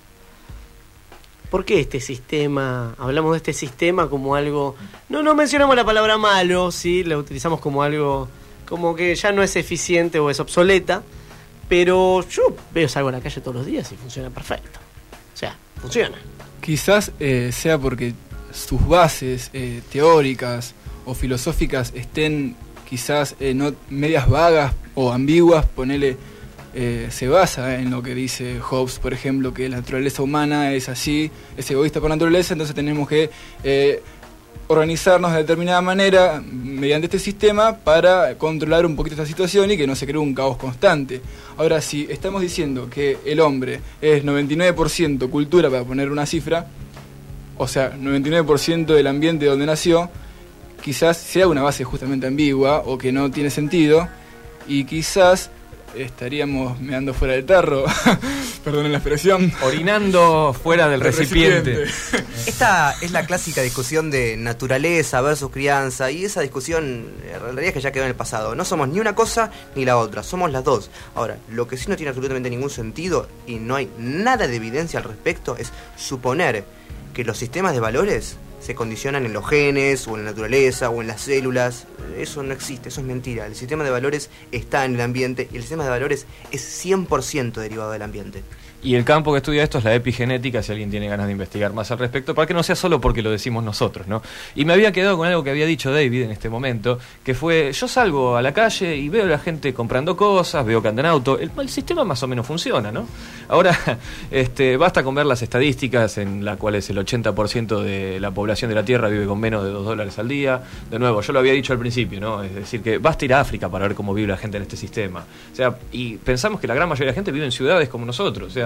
¿Por qué este sistema, hablamos de este sistema como algo, no mencionamos la palabra malo, sí, la utilizamos como algo, como que ya no es eficiente o es obsoleta, pero yo salgo a la calle todos los días y funciona perfecto. O sea, funciona. Quizás sea porque sus bases teóricas o filosóficas estén quizás no medias vagas o ambiguas, ponele, se basa en lo que dice Hobbes, por ejemplo, que la naturaleza humana es así, es egoísta por naturaleza, entonces tenemos que organizarnos de determinada manera mediante este sistema para controlar un poquito esta situación y que no se cree un caos constante. Ahora, si estamos diciendo que el hombre es 99% cultura, para poner una cifra, o sea, 99% del ambiente donde nació, quizás sea una base justamente ambigua o que no tiene sentido, y quizás estaríamos meando fuera del tarro, perdonen la expresión, orinando fuera del recipiente. Esta es la clásica discusión de naturaleza versus crianza, y esa discusión en realidad es que ya quedó en el pasado. No somos ni una cosa ni la otra, somos las dos. Ahora, lo que sí no tiene absolutamente ningún sentido y no hay nada de evidencia al respecto es suponer que los sistemas de valores se condicionan en los genes, o en la naturaleza, o en las células. Eso no existe, eso es mentira. El sistema de valores está en el ambiente, y el sistema de valores es 100% derivado del ambiente. Y el campo que estudia esto es la epigenética, si alguien tiene ganas de investigar más al respecto, para que no sea solo porque lo decimos nosotros, ¿no? Y me había quedado con algo que había dicho David en este momento, que fue, yo salgo a la calle y veo a la gente comprando cosas, veo que andan en auto, el sistema más o menos funciona, ¿no? Ahora, basta con ver las estadísticas en las cuales el 80% de la población de la Tierra vive con menos de $2 al día. De nuevo, yo lo había dicho al principio, ¿no? Es decir, que basta ir a África para ver cómo vive la gente en este sistema. O sea, y pensamos que la gran mayoría de la gente vive en ciudades como nosotros, o sea,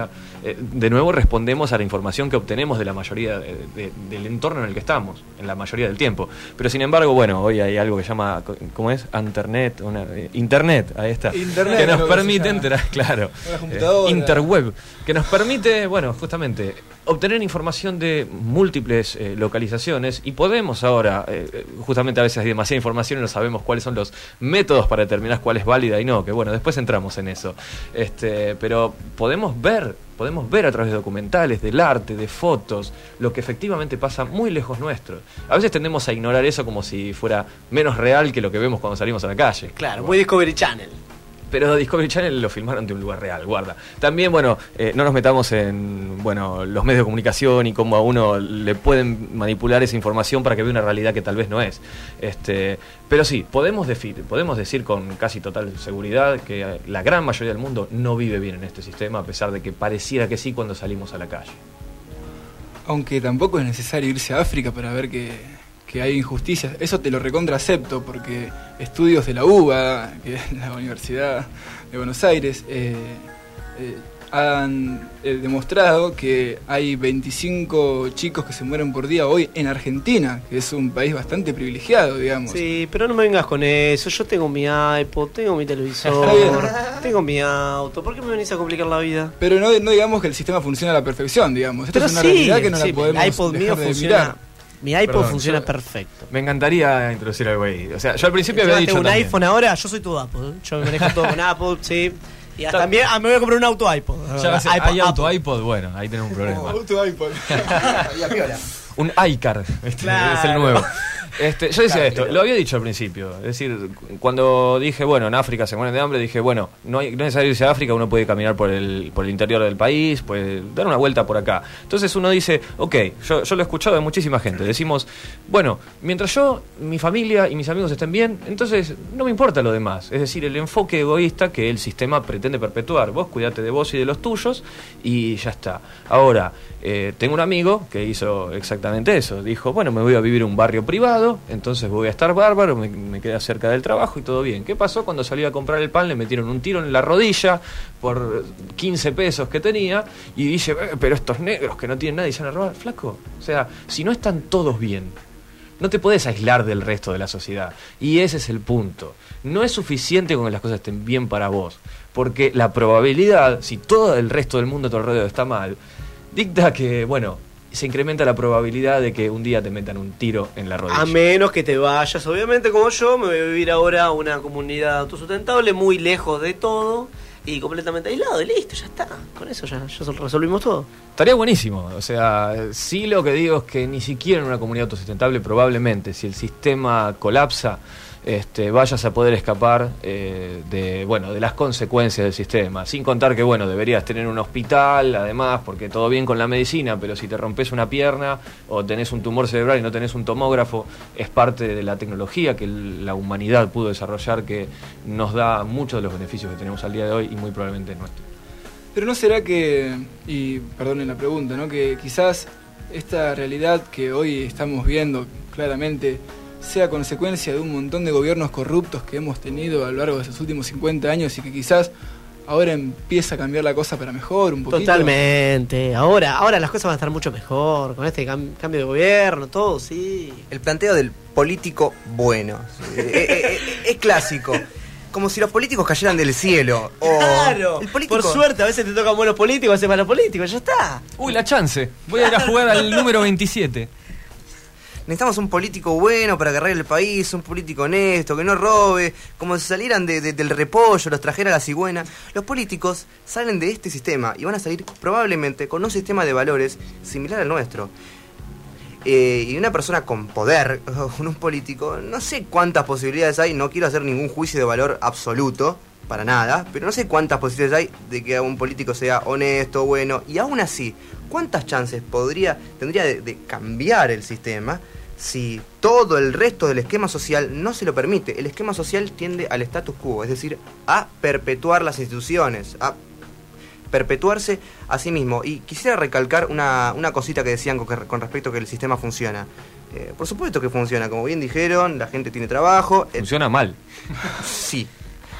sea, de nuevo respondemos a la información que obtenemos de la mayoría del entorno en el que estamos, en la mayoría del tiempo. Pero sin embargo, bueno, hoy hay algo que se llama, ¿cómo es? Internet, ahí está. Internet, que nos permite enterar, claro. Interweb, que nos permite, bueno, justamente obtener información de múltiples localizaciones, y podemos ahora, justamente a veces hay demasiada información y no sabemos cuáles son los métodos para determinar cuál es válida y no, que bueno, después entramos en eso. Pero podemos ver a través de documentales, del arte, de fotos, lo que efectivamente pasa muy lejos nuestro. A veces tendemos a ignorar eso como si fuera menos real que lo que vemos cuando salimos a la calle. Claro, muy Discovery Channel. Pero Discovery Channel lo filmaron de un lugar real, guarda. También, bueno, no nos metamos en los medios de comunicación y cómo a uno le pueden manipular esa información para que vea una realidad que tal vez no es. Pero sí, podemos decir con casi total seguridad que la gran mayoría del mundo no vive bien en este sistema, a pesar de que pareciera que sí cuando salimos a la calle. Aunque tampoco es necesario irse a África para ver que hay injusticias. Eso te lo recontracepto, porque estudios de la UBA, que es la Universidad de Buenos Aires, han demostrado que hay 25 chicos que se mueren por día hoy en Argentina, que es un país bastante privilegiado, digamos. Sí, pero no me vengas con eso. Yo tengo mi iPod, tengo mi televisor, tengo mi auto. ¿Por qué me venís a complicar la vida? Pero no digamos que el sistema funciona a la perfección, digamos. Esto es una realidad que no la podemos el iPod mío funciona. Mi iPod funciona perfecto. Me encantaría introducir algo ahí. O sea, yo al principio había dicho tengo un también. iPhone ahora, yo soy tu Apple. Yo me manejo todo con Apple, sí. Y hasta también me voy a comprar un auto iPod. Hay auto iPod, bueno, ahí tenemos un problema. Auto iPod. Un iCar, claro. Es el nuevo. Yo decía esto, lo había dicho al principio, es decir, cuando dije, bueno, en África se mueren de hambre, dije, bueno, no es necesario irse a África, uno puede caminar por el interior del país, puede dar una vuelta por acá. Entonces uno dice, ok, yo lo he escuchado de muchísima gente, decimos, bueno, mientras yo, mi familia y mis amigos estén bien, entonces no me importa lo demás. Es decir, el enfoque egoísta que el sistema pretende perpetuar. Vos cuidate de vos y de los tuyos y ya está. Ahora, tengo un amigo que hizo exactamente eso, dijo, bueno, me voy a vivir en un barrio privado, entonces voy a estar bárbaro, me quedé cerca del trabajo y todo bien. ¿Qué pasó? Cuando salí a comprar el pan le metieron un tiro en la rodilla por 15 pesos que tenía y dice, pero estos negros que no tienen nada y se van a robar. Flaco, o sea, si no están todos bien, no te puedes aislar del resto de la sociedad. Y ese es el punto. No es suficiente con que las cosas estén bien para vos, porque la probabilidad, si todo el resto del mundo a tu alrededor está mal, dicta que, bueno, se incrementa la probabilidad de que un día te metan un tiro en la rodilla. A menos que te vayas, obviamente, como yo, me voy a vivir ahora a una comunidad autosustentable, muy lejos de todo y completamente aislado, y listo, ya está. Con eso ya resolvimos todo. Estaría buenísimo. O sea, sí, lo que digo es que ni siquiera en una comunidad autosustentable, probablemente, si el sistema colapsa, vayas a poder escapar de las consecuencias del sistema, sin contar que, bueno, deberías tener un hospital, además, porque todo bien con la medicina, pero si te rompes una pierna o tenés un tumor cerebral y no tenés un tomógrafo, es parte de la tecnología que la humanidad pudo desarrollar, que nos da muchos de los beneficios que tenemos al día de hoy y muy probablemente nuestro. Pero no será que, y perdonen la pregunta, ¿no?, que quizás esta realidad que hoy estamos viendo claramente sea consecuencia de un montón de gobiernos corruptos que hemos tenido a lo largo de estos últimos 50 años y que quizás ahora empieza a cambiar la cosa para mejor un poquito? Totalmente. Ahora las cosas van a estar mucho mejor con este cambio de gobierno, todo, sí. El planteo del político bueno es clásico. Como si los políticos cayeran del cielo. Claro, el político... por suerte a veces te tocan buenos políticos, a veces malos políticos, ya está. Uy, la chance, voy a ir a jugar al número 27. Necesitamos un político bueno para agarrar el país, un político honesto, que no robe, como si salieran del repollo, los trajera la cigüeña. Los políticos salen de este sistema y van a salir probablemente con un sistema de valores similar al nuestro. Y una persona con poder, con un político, no sé cuántas posibilidades hay, no quiero hacer ningún juicio de valor absoluto, para nada, pero no sé cuántas posibilidades hay de que un político sea honesto, bueno, y aún así, ¿cuántas chances tendría de cambiar el sistema si todo el resto del esquema social no se lo permite? El esquema social tiende al status quo, es decir, a perpetuar las instituciones, a perpetuarse a sí mismo. Y quisiera recalcar una cosita que decían con respecto a que el sistema funciona. Por supuesto que funciona, como bien dijeron, la gente tiene trabajo. Funciona mal. Sí.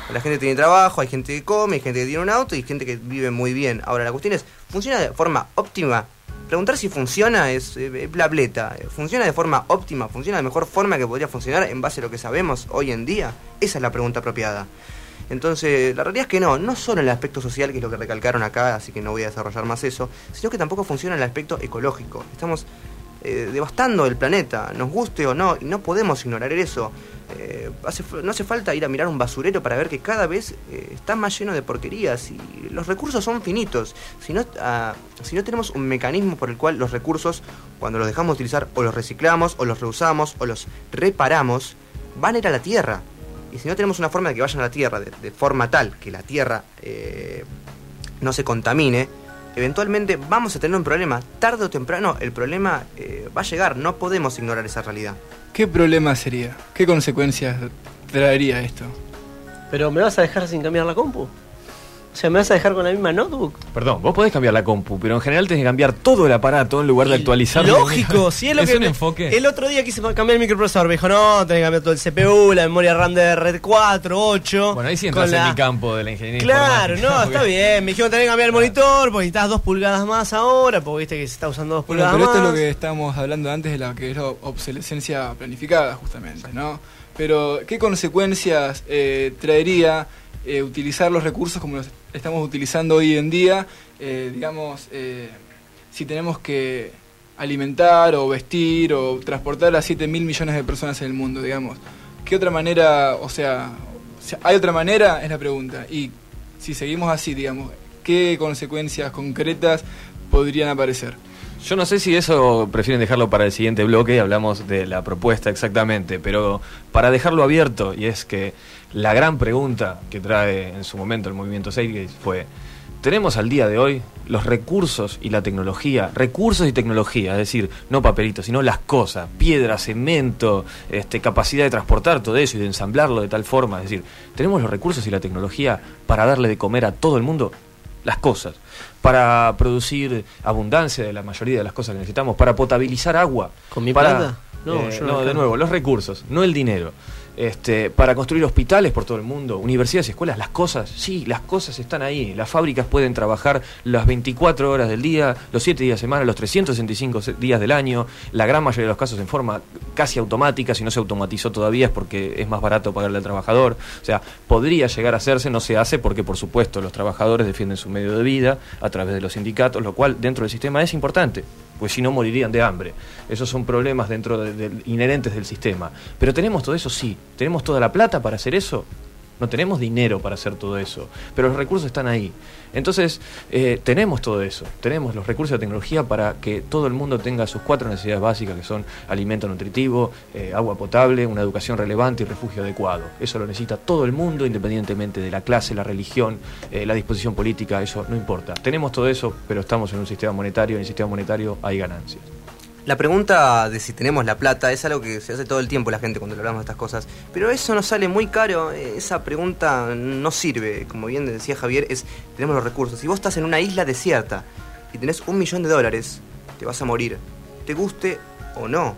La gente tiene trabajo, hay gente que come, hay gente que tiene un auto y hay gente que vive muy bien. Ahora, la cuestión es, ¿funciona de forma óptima? Preguntar si funciona es blableta. ¿Funciona de forma óptima? ¿Funciona de mejor forma que podría funcionar en base a lo que sabemos hoy en día? Esa es la pregunta apropiada. Entonces, la realidad es que no solo en el aspecto social, que es lo que recalcaron acá, así que no voy a desarrollar más eso, sino que tampoco funciona en el aspecto ecológico. Estamos devastando el planeta, nos guste o no, y no podemos ignorar eso. No hace falta ir a mirar un basurero para ver que cada vez está más lleno de porquerías y los recursos son finitos. Si no tenemos un mecanismo por el cual los recursos, cuando los dejamos de utilizar, o los reciclamos, o los reusamos, o los reparamos, van a ir a la tierra. Y si no tenemos una forma de que vayan a la tierra de forma tal que la tierra no se contamine, eventualmente vamos a tener un problema. Tarde o temprano el problema va a llegar. No podemos ignorar esa realidad. ¿Qué problema sería? ¿Qué consecuencias traería esto? Pero ¿me vas a dejar sin cambiar la compu? O sea, ¿me vas a dejar con la misma notebook? Perdón, vos podés cambiar la compu, pero en general tenés que cambiar todo el aparato en lugar de actualizarlo. Lógico, sí, es lo es que un enfoque. El otro día quise cambiar el microprocesador, me dijo, no, tenés que cambiar todo el CPU, la memoria RAM de Red 4, 8. Bueno, ahí sí entras en mi campo de la ingeniería Claro, informática. no, está bien. Me dijeron, tenés que cambiar el monitor, porque necesitas 2 pulgadas más ahora, porque viste que se está usando 2 pulgadas Pero más. esto es lo que estábamos hablando antes de la que es la obsolescencia planificada, justamente, ¿no? Pero, ¿qué consecuencias traería utilizar los recursos como los estamos utilizando hoy en día? Si tenemos que alimentar o vestir o transportar a 7.000 millones de personas en el mundo, digamos. ¿Qué otra manera, hay otra manera? Es la pregunta. Y si seguimos así, digamos, ¿qué consecuencias concretas podrían aparecer? Yo no sé si eso prefieren dejarlo para el siguiente bloque, hablamos de la propuesta exactamente, pero para dejarlo abierto, y es que la gran pregunta que trae en su momento el movimiento Zeitgeist fue: ¿tenemos al día de hoy los recursos y la tecnología? Recursos y tecnología, es decir, no papelitos, sino las cosas, piedra, cemento, capacidad de transportar todo eso y de ensamblarlo de tal forma. Es decir, ¿tenemos los recursos y la tecnología para darle de comer a todo el mundo? Las cosas, para producir abundancia de la mayoría de las cosas que necesitamos, para potabilizar agua. ¿Con mi plata? No, de nuevo, los recursos, no el dinero. Para construir hospitales por todo el mundo, universidades y escuelas, las cosas, sí, las cosas están ahí. Las fábricas pueden trabajar las 24 horas del día, los 7 días de semana, los 365 días del año, la gran mayoría de los casos en forma casi automática. Si no se automatizó todavía es porque es más barato pagarle al trabajador. O sea, podría llegar a hacerse, no se hace porque, por supuesto, los trabajadores defienden su medio de vida a través de los sindicatos, lo cual dentro del sistema es importante, pues si no morirían de hambre. Esos son problemas inherentes del sistema. Pero tenemos todo eso, sí. ¿Tenemos toda la plata para hacer eso? No tenemos dinero para hacer todo eso, pero los recursos están ahí. Entonces, tenemos todo eso. Tenemos los recursos de tecnología para que todo el mundo tenga sus 4 necesidades básicas, que son alimento nutritivo, agua potable, una educación relevante y refugio adecuado. Eso lo necesita todo el mundo, independientemente de la clase, la religión, la disposición política, eso no importa. Tenemos todo eso, pero estamos en un sistema monetario, y en el sistema monetario hay ganancias. La pregunta de si tenemos la plata es algo que se hace todo el tiempo la gente cuando le hablamos de estas cosas, pero eso nos sale muy caro. Esa pregunta no sirve. Como bien decía Javier, tenemos los recursos. Si vos estás en una isla desierta y tenés $1 millón, te vas a morir, te guste o no.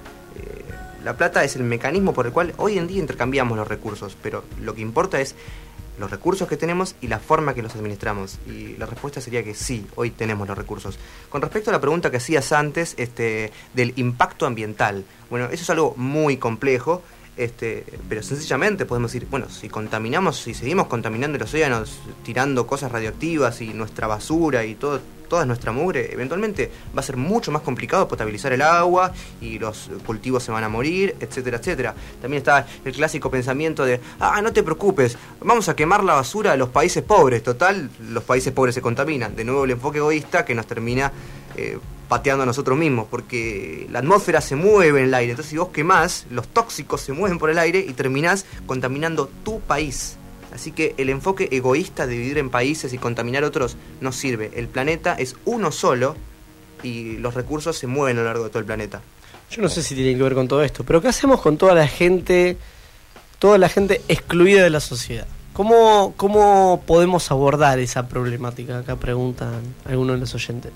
La plata es el mecanismo por el cual hoy en día intercambiamos los recursos, pero lo que importa es los recursos que tenemos y la forma que los administramos. Y la respuesta sería que sí, hoy tenemos los recursos. Con respecto a la pregunta que hacías antes, del impacto ambiental, bueno, eso es algo muy complejo, pero sencillamente podemos decir, bueno, si seguimos contaminando los océanos, tirando cosas radioactivas y nuestra basura y toda nuestra mugre, eventualmente va a ser mucho más complicado potabilizar el agua y los cultivos se van a morir, etcétera, etcétera. También está el clásico pensamiento de, no te preocupes, vamos a quemar la basura de los países pobres, total, los países pobres se contaminan. De nuevo el enfoque egoísta que nos termina pateando a nosotros mismos, porque la atmósfera se mueve en el aire, entonces si vos quemás, los tóxicos se mueven por el aire y terminás contaminando tu país. Así que el enfoque egoísta de dividir en países y contaminar otros no sirve. El planeta es uno solo y los recursos se mueven a lo largo de todo el planeta. Yo no sé si tiene que ver con todo esto, pero ¿qué hacemos con toda la gente excluida de la sociedad? ¿Cómo podemos abordar esa problemática? Acá preguntan algunos de los oyentes.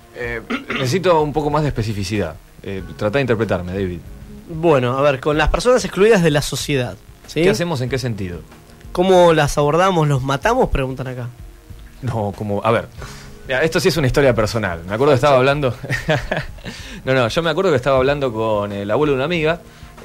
Necesito un poco más de especificidad. Trata de interpretarme, David. Bueno, a ver, con las personas excluidas de la sociedad, ¿sí? ¿Qué hacemos en qué sentido? ¿Cómo las abordamos? ¿Los matamos? Preguntan acá. No, como, a ver, mira, esto sí es una historia personal. Me acuerdo que estaba hablando. Yo me acuerdo que estaba hablando con el abuelo de una amiga.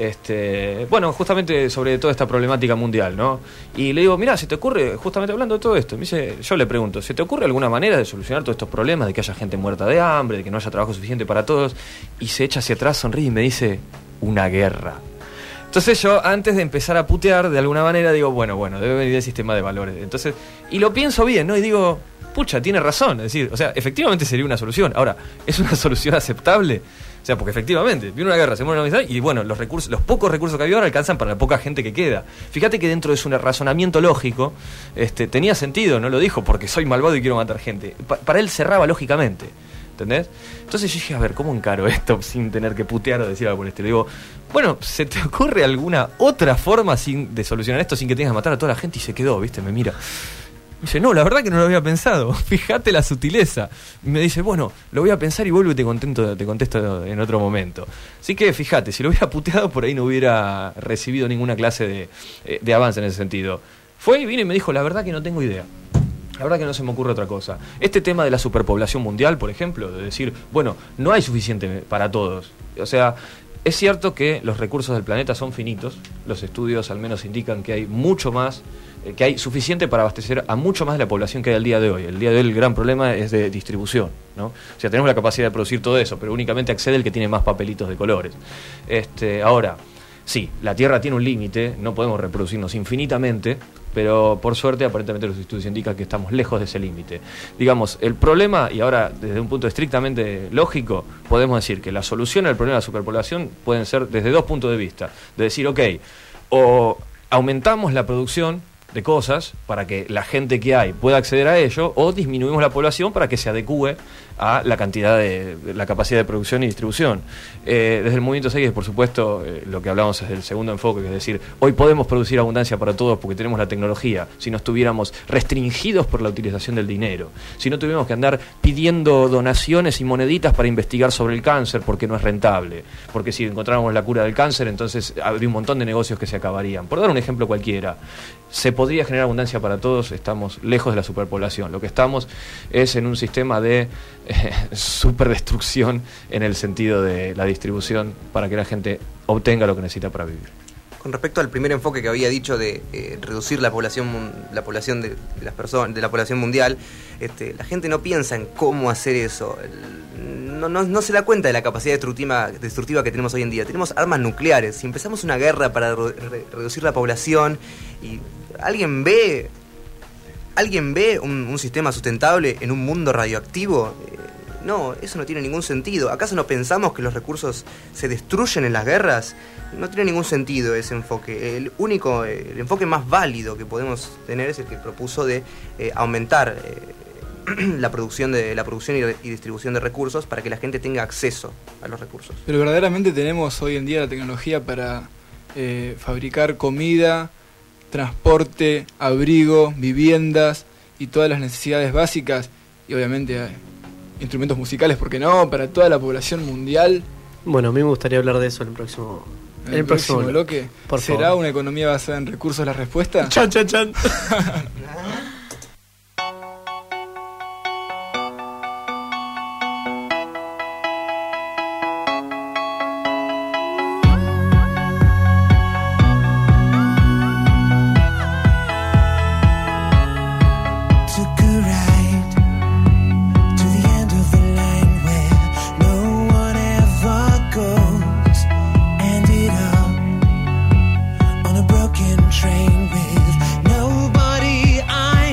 Bueno, justamente sobre toda esta problemática mundial, ¿no? Y le digo, mirá, ¿se te ocurre, justamente hablando de todo esto? Me dice, yo le pregunto, ¿se te ocurre alguna manera de solucionar todos estos problemas, de que haya gente muerta de hambre, de que no haya trabajo suficiente para todos? Y se echa hacia atrás, sonríe y me dice, una guerra. Entonces yo, antes de empezar a putear, de alguna manera, digo, bueno, debe venir del sistema de valores. Entonces, y lo pienso bien, ¿no? Y digo, pucha, tiene razón. Es decir, o sea, efectivamente sería una solución. Ahora, ¿es una solución aceptable? O sea, porque efectivamente, viene una guerra, se muere una amistad y bueno, los pocos recursos que había ahora alcanzan para la poca gente que queda. Fíjate que dentro de su razonamiento lógico, tenía sentido, no lo dijo porque soy malvado y quiero matar gente. Para él cerraba lógicamente, ¿entendés? Entonces yo dije, a ver, ¿cómo encaro esto sin tener que putear o decir algo por el estilo? Digo, bueno, ¿se te ocurre alguna otra forma de solucionar esto sin que tengas que matar a toda la gente? Y se quedó, ¿viste? Me mira. Dice, no, la verdad que no lo había pensado. Fíjate la sutileza. Me dice, bueno, lo voy a pensar y vuelvo y te contesto en otro momento. Así que fíjate, si lo hubiera puteado por ahí no hubiera recibido ninguna clase de avance en ese sentido. Fue y vino y me dijo, la verdad que no tengo idea. La verdad que no se me ocurre otra cosa. Este tema de la superpoblación mundial, por ejemplo, de decir, bueno, no hay suficiente para todos. O sea, es cierto que los recursos del planeta son finitos. Los estudios al menos indican que hay mucho más, que hay suficiente para abastecer a mucho más de la población que hay al día de hoy. El día de hoy el gran problema es de distribución, ¿no? O sea, tenemos la capacidad de producir todo eso, pero únicamente accede el que tiene más papelitos de colores. Ahora, sí, la Tierra tiene un límite, no podemos reproducirnos infinitamente, pero por suerte aparentemente los estudios indican que estamos lejos de ese límite. Digamos, el problema, y ahora desde un punto estrictamente lógico, podemos decir que la solución al problema de la superpoblación pueden ser desde dos puntos de vista. De decir, ok, o aumentamos la producción de cosas para que la gente que hay pueda acceder a ello, o disminuimos la población para que se adecue a la cantidad de la capacidad de producción y distribución. Desde el movimiento 6, por supuesto, lo que hablamos es del segundo enfoque, que es decir, hoy podemos producir abundancia para todos porque tenemos la tecnología. Si no estuviéramos restringidos por la utilización del dinero, si no tuviéramos que andar pidiendo donaciones y moneditas para investigar sobre el cáncer porque no es rentable, porque si encontráramos la cura del cáncer, entonces habría un montón de negocios que se acabarían. Por dar un ejemplo cualquiera, se podría generar abundancia para todos, estamos lejos de la superpoblación. Lo que estamos es en un sistema de superdestrucción en el sentido de la distribución para que la gente obtenga lo que necesita para vivir. Con respecto al primer enfoque que había dicho de reducir la población de las personas, de la población mundial, la gente no piensa en cómo hacer eso. No se da cuenta de la capacidad destructiva que tenemos hoy en día. Tenemos armas nucleares. Si empezamos una guerra para reducir la población y alguien ve un sistema sustentable en un mundo radioactivo, no, eso no tiene ningún sentido. ¿Acaso no pensamos que los recursos se destruyen en las guerras? No tiene ningún sentido ese enfoque. El enfoque más válido que podemos tener es el que propuso de aumentar la producción y distribución de recursos para que la gente tenga acceso a los recursos. Pero verdaderamente tenemos hoy en día la tecnología para fabricar comida, transporte, abrigo, viviendas y todas las necesidades básicas, y obviamente instrumentos musicales, ¿por qué no?, para toda la población mundial. Bueno, a mí me gustaría hablar de eso en el próximo bloque. ¿Será favor una economía basada en recursos la respuesta? ¡Chan, chan, chan! Train with nobody I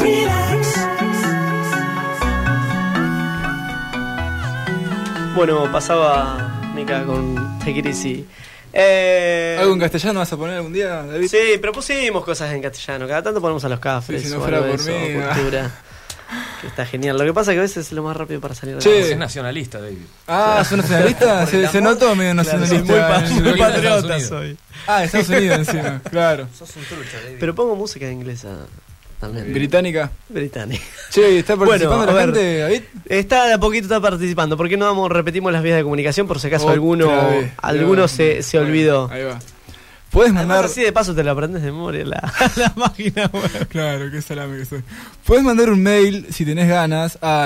Bueno, pasaba Mica con Take It Easy. ¿Algo en castellano vas a poner algún día, David? Sí, pero pusimos cosas en castellano. Cada tanto ponemos a los cafres. Sí, si no fuera por eso, mí. cultura. Que está genial. Lo que pasa es que a veces es lo más rápido para salir de Che. la Es nacionalista, David. Ah, ¿sos nacionalista? Se notó medio nacionalista. muy patriota Estados soy. Ah, Estados Unidos encima, claro. Sos un trucho, David. Pero pongo música inglesa también. Británica. Británica. Che, ¿está participando Bueno, a la ver. gente, David? Está de a poquito está participando. ¿Por qué no repetimos las vías de comunicación por si acaso Otra alguno vez. se olvidó? Ahí va. Puedes Además, mandar. así de paso te lo aprendes de memoria la página web. Claro, qué salame que soy. Puedes mandar un mail si tenés ganas a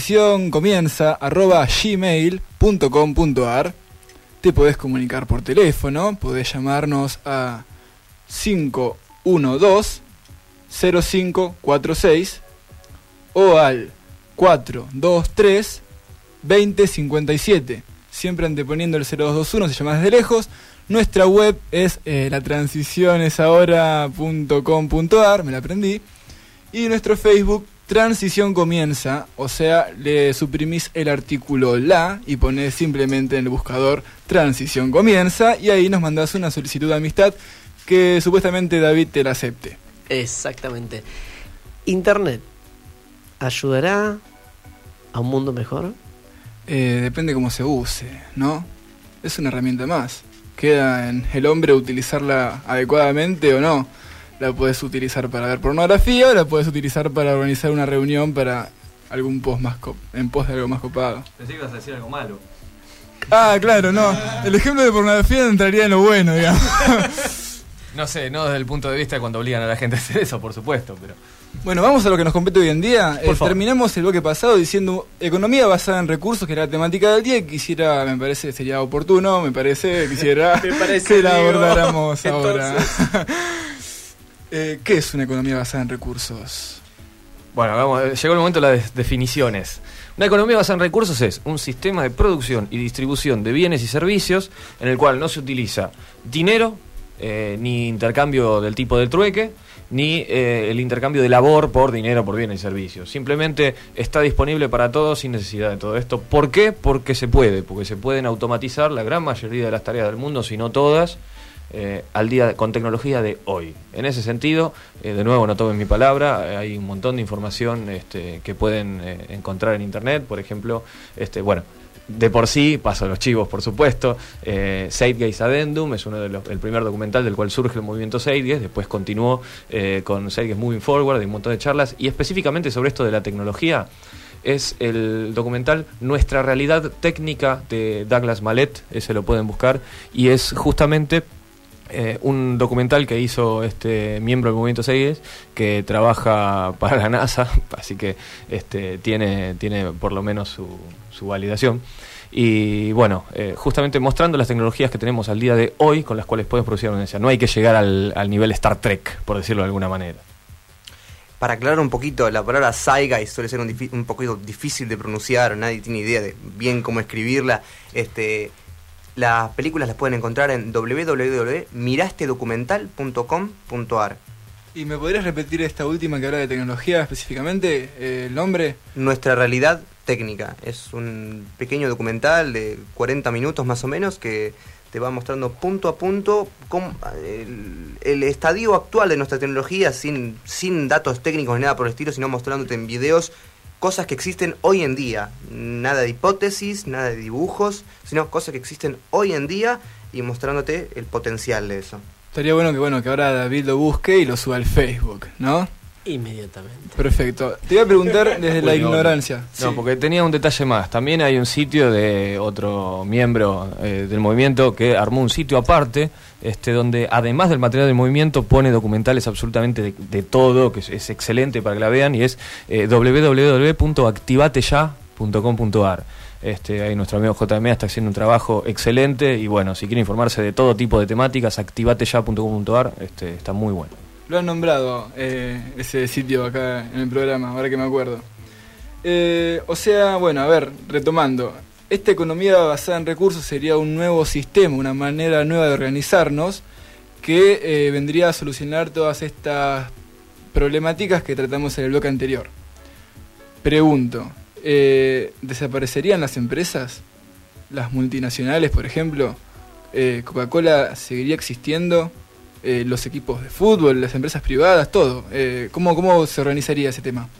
latransicioncomienza@gmail.com.ar. Te podés comunicar por teléfono, podés llamarnos a 512-0546 o al 423-2057. Siempre anteponiendo el 0221 si llamás desde lejos. Nuestra web es latransicionesahora.com.ar, me la aprendí. Y nuestro Facebook, Transición Comienza, o sea, le suprimís el artículo la y ponés simplemente en el buscador Transición Comienza y ahí nos mandás una solicitud de amistad que supuestamente David te la acepte. Exactamente. ¿Internet ayudará a un mundo mejor? Depende cómo se use, ¿no? Es una herramienta más. Queda en el hombre utilizarla adecuadamente o no. La puedes utilizar para ver pornografía o la puedes utilizar para organizar una reunión para algún post en pos de algo más copado. Pensé que ibas a decir algo malo. Ah, claro, no. El ejemplo de pornografía entraría en lo bueno, digamos. No sé, no desde el punto de vista de cuando obligan a la gente a hacer eso, por supuesto, pero... Bueno, vamos a lo que nos compete hoy en día. Por favor. Terminamos el bloque pasado diciendo economía basada en recursos, que era la temática del día, y quisiera, me parece, sería oportuno, quisiera que la abordáramos ahora. ¿Qué es una economía basada en recursos? Bueno, llegó el momento de las definiciones. Una economía basada en recursos es un sistema de producción y distribución de bienes y servicios en el cual no se utiliza dinero, ni intercambio del tipo del trueque, ni el intercambio de labor por dinero, por bienes y servicios. Simplemente está disponible para todos sin necesidad de todo esto. ¿Por qué? Porque se pueden automatizar la gran mayoría de las tareas del mundo, si no todas, al día con tecnología de hoy. En ese sentido, de nuevo, no tomen mi palabra, hay un montón de información que pueden encontrar en internet. Por ejemplo, de por sí, paso a los chivos, por supuesto. Zeitgeist Addendum es el primer documental del cual surge el movimiento Zeitgeist. Después continuó con Zeitgeist Moving Forward, y un montón de charlas. Y específicamente sobre esto de la tecnología, es el documental Nuestra Realidad Técnica de Douglas Mallet. Ese lo pueden buscar. Y es justamente un documental que hizo este miembro del movimiento Zeitgeist, que trabaja para la NASA, así que tiene por lo menos su validación. Y bueno, justamente mostrando las tecnologías que tenemos al día de hoy con las cuales podemos producir audiencia. No hay que llegar al nivel Star Trek, por decirlo de alguna manera. Para aclarar un poquito, la palabra Zeitgeist suele ser un poquito difícil de pronunciar, nadie tiene idea de bien cómo escribirla. Las películas las pueden encontrar en www.mirastedocumental.com.ar. ¿Y me podrías repetir esta última que habla de tecnología específicamente? ¿El nombre? Nuestra Realidad Técnica. Es un pequeño documental de 40 minutos más o menos que te va mostrando punto a punto el estadio actual de nuestra tecnología sin datos técnicos ni nada por el estilo, sino mostrándote en videos cosas que existen hoy en día. Nada de hipótesis, nada de dibujos, sino cosas que existen hoy en día y mostrándote el potencial de eso. Estaría bueno que ahora David lo busque y lo suba al Facebook, ¿no? Inmediatamente. Perfecto. Te voy a preguntar desde la ignorancia. No, porque tenía un detalle más. También hay un sitio de otro miembro del movimiento que armó un sitio aparte, donde además del material del movimiento pone documentales absolutamente de todo, que es excelente para que la vean, y es www.activateya.com.ar. Ahí nuestro amigo JMA está haciendo un trabajo excelente, y bueno, si quieren informarse de todo tipo de temáticas, activateya.com.ar, está muy bueno. Lo han nombrado ese sitio acá en el programa, ahora que me acuerdo. Retomando. Esta economía basada en recursos sería un nuevo sistema, una manera nueva de organizarnos que vendría a solucionar todas estas problemáticas que tratamos en el bloque anterior. Pregunto, ¿desaparecerían las empresas? Las multinacionales, por ejemplo. ¿Coca-Cola seguiría existiendo? Los equipos de fútbol, las empresas privadas, todo. ¿Cómo se organizaría ese tema?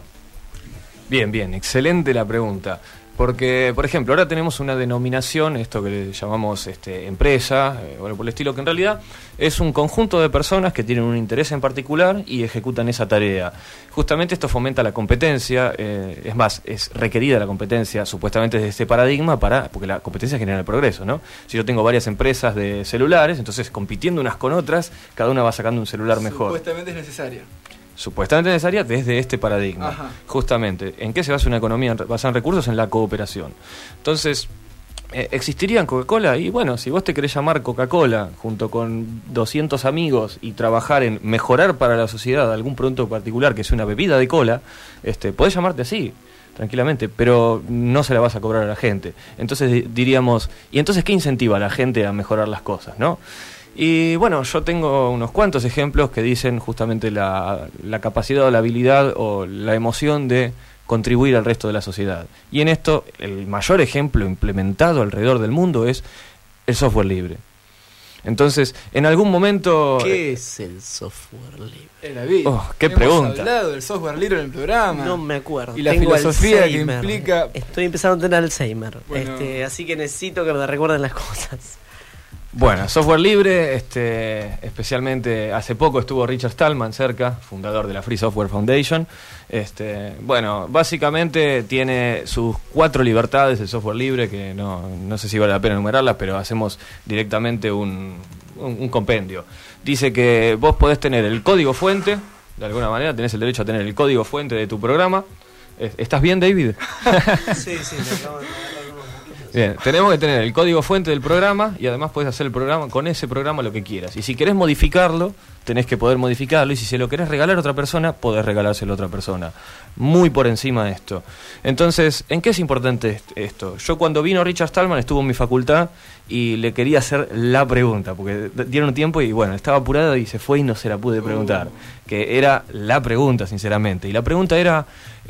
Bien, excelente la pregunta. Porque, por ejemplo, ahora tenemos una denominación, esto que le llamamos empresa, bueno, por el estilo, que en realidad es un conjunto de personas que tienen un interés en particular y ejecutan esa tarea. Justamente esto fomenta la competencia, es más, es requerida la competencia, supuestamente desde este paradigma, porque la competencia genera el progreso, ¿no? Si yo tengo varias empresas de celulares, entonces compitiendo unas con otras, cada una va sacando un celular mejor. Supuestamente es necesaria. Supuestamente necesaria desde este paradigma. Ajá. Justamente, ¿en qué se basa una economía basada en recursos? En la cooperación. Entonces, ¿existirían Coca-Cola? Y bueno, si vos te querés llamar Coca-Cola junto con 200 amigos y trabajar en mejorar para la sociedad algún producto particular que sea una bebida de cola, podés llamarte así, tranquilamente, pero no se la vas a cobrar a la gente. Entonces diríamos, ¿y entonces qué incentiva a la gente a mejorar las cosas, no? Y bueno, yo tengo unos cuantos ejemplos que dicen justamente la capacidad o la habilidad o la emoción de contribuir al resto de la sociedad. Y en esto, el mayor ejemplo implementado alrededor del mundo es el software libre. Entonces, en algún momento... ¿Qué es el software libre? La vida. Oh, qué pregunta. Hemos hablado del software libre en el programa. No me acuerdo. Y la Tengo filosofía que Alzheimer. implica... Estoy empezando a tener Alzheimer. Bueno. Así que necesito que me recuerden las cosas. Bueno, software libre, especialmente hace poco estuvo Richard Stallman cerca, fundador de la Free Software Foundation. Bueno, básicamente tiene sus 4 libertades el software libre, que no sé si vale la pena enumerarlas, pero hacemos directamente un compendio. Dice que vos podés tener el código fuente, de alguna manera tenés el derecho a tener el código fuente de tu programa. ¿Estás bien, David? Sí, me acabo de... Bien, tenemos que tener el código fuente del programa y además podés hacer el programa con ese programa lo que quieras. Y si querés modificarlo, tenés que poder modificarlo. Y si se lo querés regalar a otra persona, podés regalárselo a otra persona. Muy por encima de esto. Entonces, ¿en qué es importante esto? Yo cuando vino Richard Stallman estuvo en mi facultad y le quería hacer la pregunta, porque dieron tiempo y bueno, estaba apurado y se fue y no se la pude preguntar. Que era la pregunta, sinceramente. Y la pregunta era,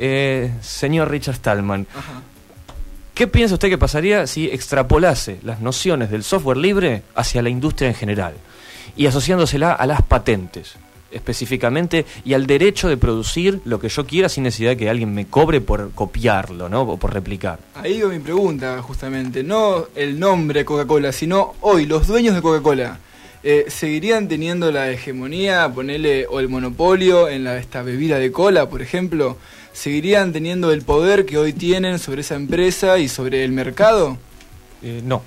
señor Richard Stallman, Ajá. ¿qué piensa usted que pasaría si extrapolase las nociones del software libre hacia la industria en general y asociándosela a las patentes específicamente y al derecho de producir lo que yo quiera sin necesidad de que alguien me cobre por copiarlo, ¿no? O por replicar? Ahí va mi pregunta, justamente. No el nombre Coca-Cola, sino hoy, los dueños de Coca-Cola. ¿Seguirían teniendo la hegemonía, ponerle, o el monopolio en esta bebida de cola, por ejemplo? ¿Seguirían teniendo el poder que hoy tienen sobre esa empresa y sobre el mercado? No.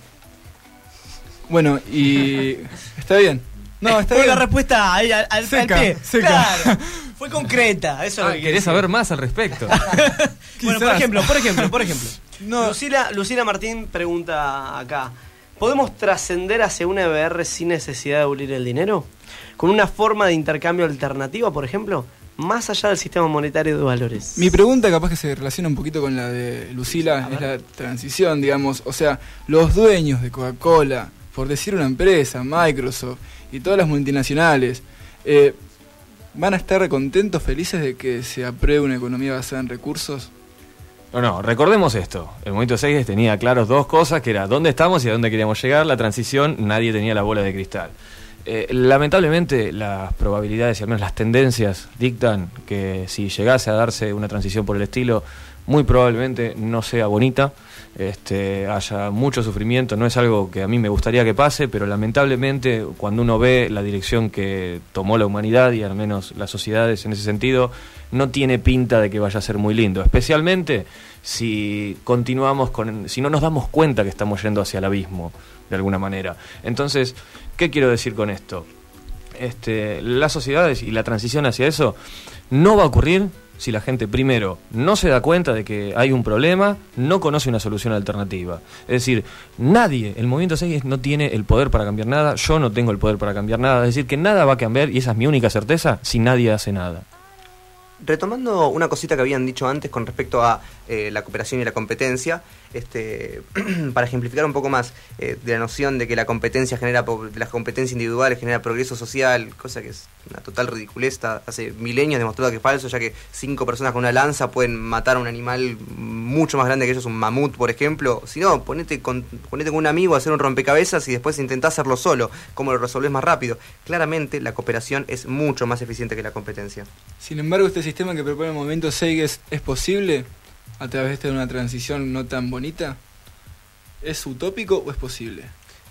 Bueno, y... ¿está bien? No, está Fue bien. la respuesta ahí al Seca, pie. seca. Claro, fue concreta. Eso es lo que ¿Querés saber más al respecto? Bueno, por ejemplo. No. Lucila Martín pregunta acá: ¿podemos trascender hacia una EBR sin necesidad de abolir el dinero? ¿Con una forma de intercambio alternativa, por ejemplo? Más allá del sistema monetario de valores. Mi pregunta capaz que se relaciona un poquito con la de Lucila, es la transición, digamos. O sea, los dueños de Coca-Cola, por decir una empresa, Microsoft y todas las multinacionales, ¿van a estar contentos, felices de que se apruebe una economía basada en recursos? No, recordemos esto. El Movimiento 6 tenía claros 2 cosas, que era dónde estamos y a dónde queríamos llegar. La transición, nadie tenía la bola de cristal. Lamentablemente las probabilidades y al menos las tendencias dictan que si llegase a darse una transición por el estilo, muy probablemente no sea bonita, haya mucho sufrimiento. No es algo que a mí me gustaría que pase, pero lamentablemente cuando uno ve la dirección que tomó la humanidad y al menos las sociedades en ese sentido, no tiene pinta de que vaya a ser muy lindo, especialmente si continuamos si no nos damos cuenta que estamos yendo hacia el abismo de alguna manera. Entonces, ¿qué quiero decir con esto? Las sociedades y la transición hacia eso no va a ocurrir si la gente primero no se da cuenta de que hay un problema, no conoce una solución alternativa. Es decir, nadie, el Movimiento 6 no tiene el poder para cambiar nada, yo no tengo el poder para cambiar nada, es decir, que nada va a cambiar, y esa es mi única certeza, si nadie hace nada. Retomando una cosita que habían dicho antes con respecto a la cooperación y la competencia, para ejemplificar un poco más de la noción de que la competencia las competencias individuales genera progreso social, cosa que es una total ridiculez. Hace milenios demostrado que es falso, ya que 5 personas con una lanza pueden matar a un animal mucho más grande que ellos, un mamut, por ejemplo. Si no, ponete con un amigo a hacer un rompecabezas y después intentá hacerlo solo. ¿Cómo lo resolvés más rápido? Claramente la cooperación es mucho más eficiente que la competencia. Sin embargo, este sistema que propone el movimiento Seiges es posible a través de una transición no tan bonita. ¿Es utópico o es posible?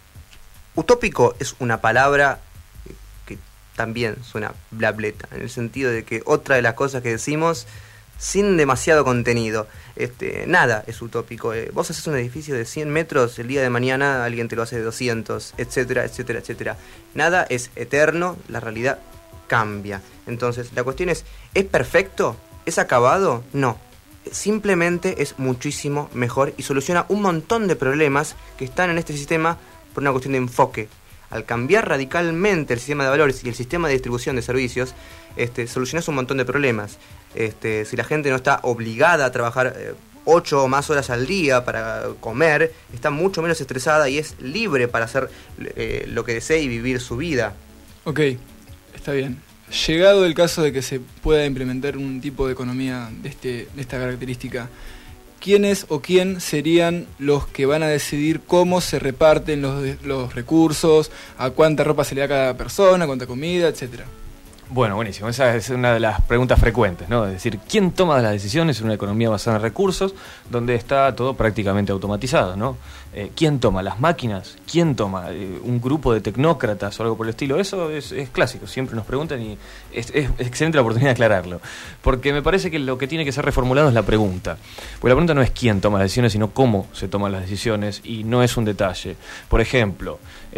Utópico es una palabra que también suena blableta, en el sentido de que otra de las cosas que decimos sin demasiado contenido. Nada es utópico. Vos haces un edificio de 100 metros, el día de mañana alguien te lo hace de 200, etcétera, etcétera, etcétera. Nada es eterno, la realidad cambia. Entonces, la cuestión ¿es perfecto? ¿Es acabado? No. Simplemente es muchísimo mejor y soluciona un montón de problemas que están en este sistema por una cuestión de enfoque. Al cambiar radicalmente el sistema de valores y el sistema de distribución de servicios, solucionas un montón de problemas. Si la gente no está obligada a trabajar 8 o más horas al día para comer, está mucho menos estresada y es libre para hacer lo que desee y vivir su vida. Ok, está bien. Llegado el caso de que se pueda implementar un tipo de economía de esta característica, ¿quiénes o quién serían los que van a decidir cómo se reparten los recursos, a cuánta ropa se le da a cada persona, cuánta comida, etcétera? Bueno, buenísimo. Esa es una de las preguntas frecuentes, ¿no? Es decir, ¿quién toma las decisiones en una economía basada en recursos donde está todo prácticamente automatizado, ¿no? ¿Quién toma? ¿Las máquinas? ¿Quién toma? ¿Un grupo de tecnócratas o algo por el estilo? Eso es clásico, siempre nos preguntan y es excelente la oportunidad de aclararlo. Porque me parece que lo que tiene que ser reformulado es la pregunta. Porque la pregunta no es quién toma las decisiones, sino cómo se toman las decisiones, y no es un detalle. Por ejemplo,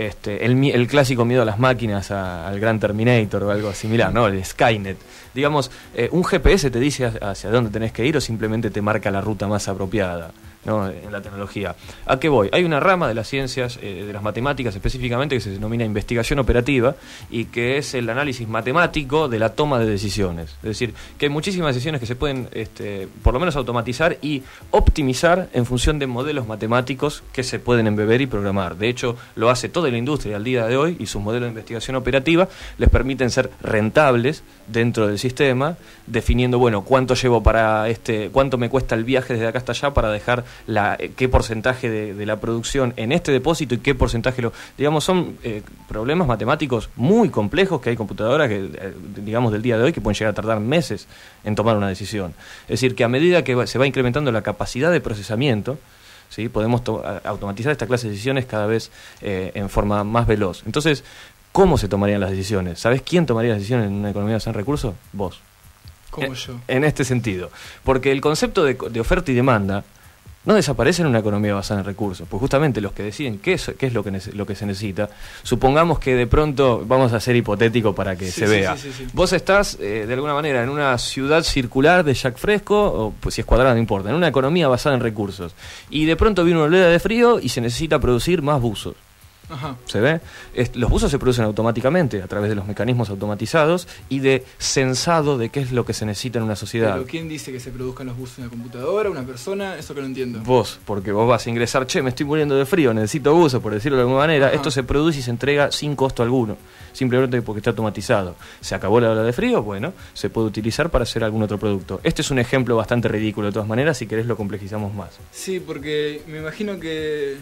el clásico miedo a las máquinas, al gran Terminator o algo similar, ¿no? El Skynet. Digamos, un GPS te dice hacia dónde tenés que ir o simplemente te marca la ruta más apropiada, ¿no? En la tecnología. ¿A qué voy? Hay una rama de las ciencias, de las matemáticas específicamente, que se denomina investigación operativa, y que es el análisis matemático de la toma de decisiones. Es decir, que hay muchísimas decisiones que se pueden por lo menos automatizar y optimizar en función de modelos matemáticos que se pueden embeber y programar. De hecho, lo hace toda la industria al día de hoy, y sus modelos de investigación operativa les permiten ser rentables dentro del sistema, definiendo, bueno, cuánto llevo para cuánto me cuesta el viaje desde acá hasta allá para dejar qué porcentaje de la producción en este depósito y qué porcentaje digamos, son problemas matemáticos muy complejos, que hay computadoras que, digamos, del día de hoy, que pueden llegar a tardar meses en tomar una decisión. Es decir, que a medida que se va incrementando la capacidad de procesamiento, ¿sí?, podemos automatizar esta clase de decisiones cada vez en forma más veloz. Entonces, ¿cómo se tomarían las decisiones? ¿Sabés quién tomaría las decisiones en una economía sin recursos? Vos. Como yo. En este sentido. Porque el concepto de oferta y demanda no desaparece en una economía basada en recursos, pues justamente los que deciden qué es lo que se necesita. Supongamos que de pronto, vamos a ser hipotético para que se vea. Sí. Vos estás, de alguna manera, en una ciudad circular de Jacques Fresco, o pues si es cuadrada no importa, en una economía basada en recursos, y de pronto viene una oleada de frío y se necesita producir más buzos. Ajá. ¿Se ve? Los buzos se producen automáticamente a través de los mecanismos automatizados y de censado de qué es lo que se necesita en una sociedad. ¿Pero quién dice que se produzcan los buzos? ¿Una computadora? ¿Una persona? Eso que no entiendo. Vos, porque vos vas a ingresar, me estoy muriendo de frío, necesito buzos, por decirlo de alguna manera. Ajá. Esto se produce y se entrega sin costo alguno, simplemente porque está automatizado. ¿Se acabó la ola de frío? Bueno, se puede utilizar para hacer algún otro producto. Este es un ejemplo bastante ridículo, de todas maneras, si querés lo complejizamos más. Sí, porque me imagino que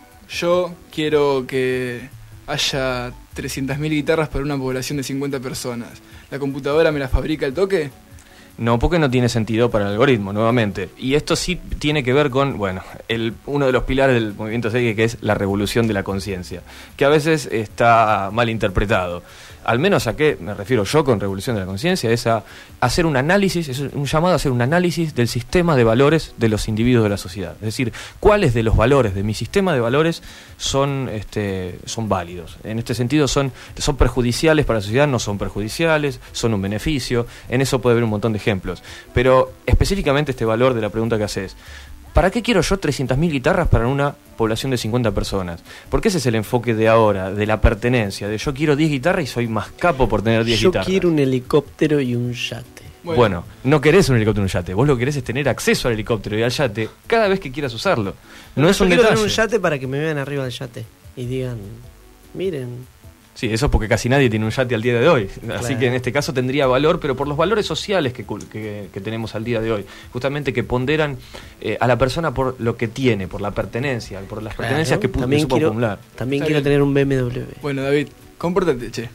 yo quiero que haya 300.000 guitarras para una población de 50 personas. ¿La computadora me la fabrica al toque? No, porque no tiene sentido para el algoritmo, nuevamente. Y esto sí tiene que ver con, bueno, uno de los pilares del movimiento Seiges, que es la revolución de la conciencia, que a veces está mal interpretado. Al menos a qué me refiero yo con revolución de la conciencia, es a hacer un análisis, es un llamado a hacer un análisis del sistema de valores de los individuos de la sociedad. Es decir, cuáles de los valores de mi sistema de valores son válidos. En este sentido son perjudiciales para la sociedad, no son perjudiciales, son un beneficio. En eso puede haber un montón de ejemplos. Pero específicamente este valor de la pregunta que haces: ¿para qué quiero yo 300.000 guitarras para una población de 50 personas? Porque ese es el enfoque de ahora, de la pertenencia, de yo quiero 10 guitarras y soy más capo por tener 10 guitarras. Yo quiero un helicóptero y un yate. Bueno, no querés un helicóptero en un yate, vos lo que querés es tener acceso al helicóptero y al yate cada vez que quieras usarlo. No es un quiero detalle. tener un yate para que me vean arriba del yate y digan, miren. Sí, eso porque casi nadie tiene un yate al día de hoy. Así Claro. que en este caso tendría valor, pero por los valores sociales que tenemos al día de hoy. Justamente que ponderan a la persona por lo que tiene, por la pertenencia, por las pertenencias que supo acumular. También Está quiero bien. tener un BMW. Bueno, David, compórtate, che.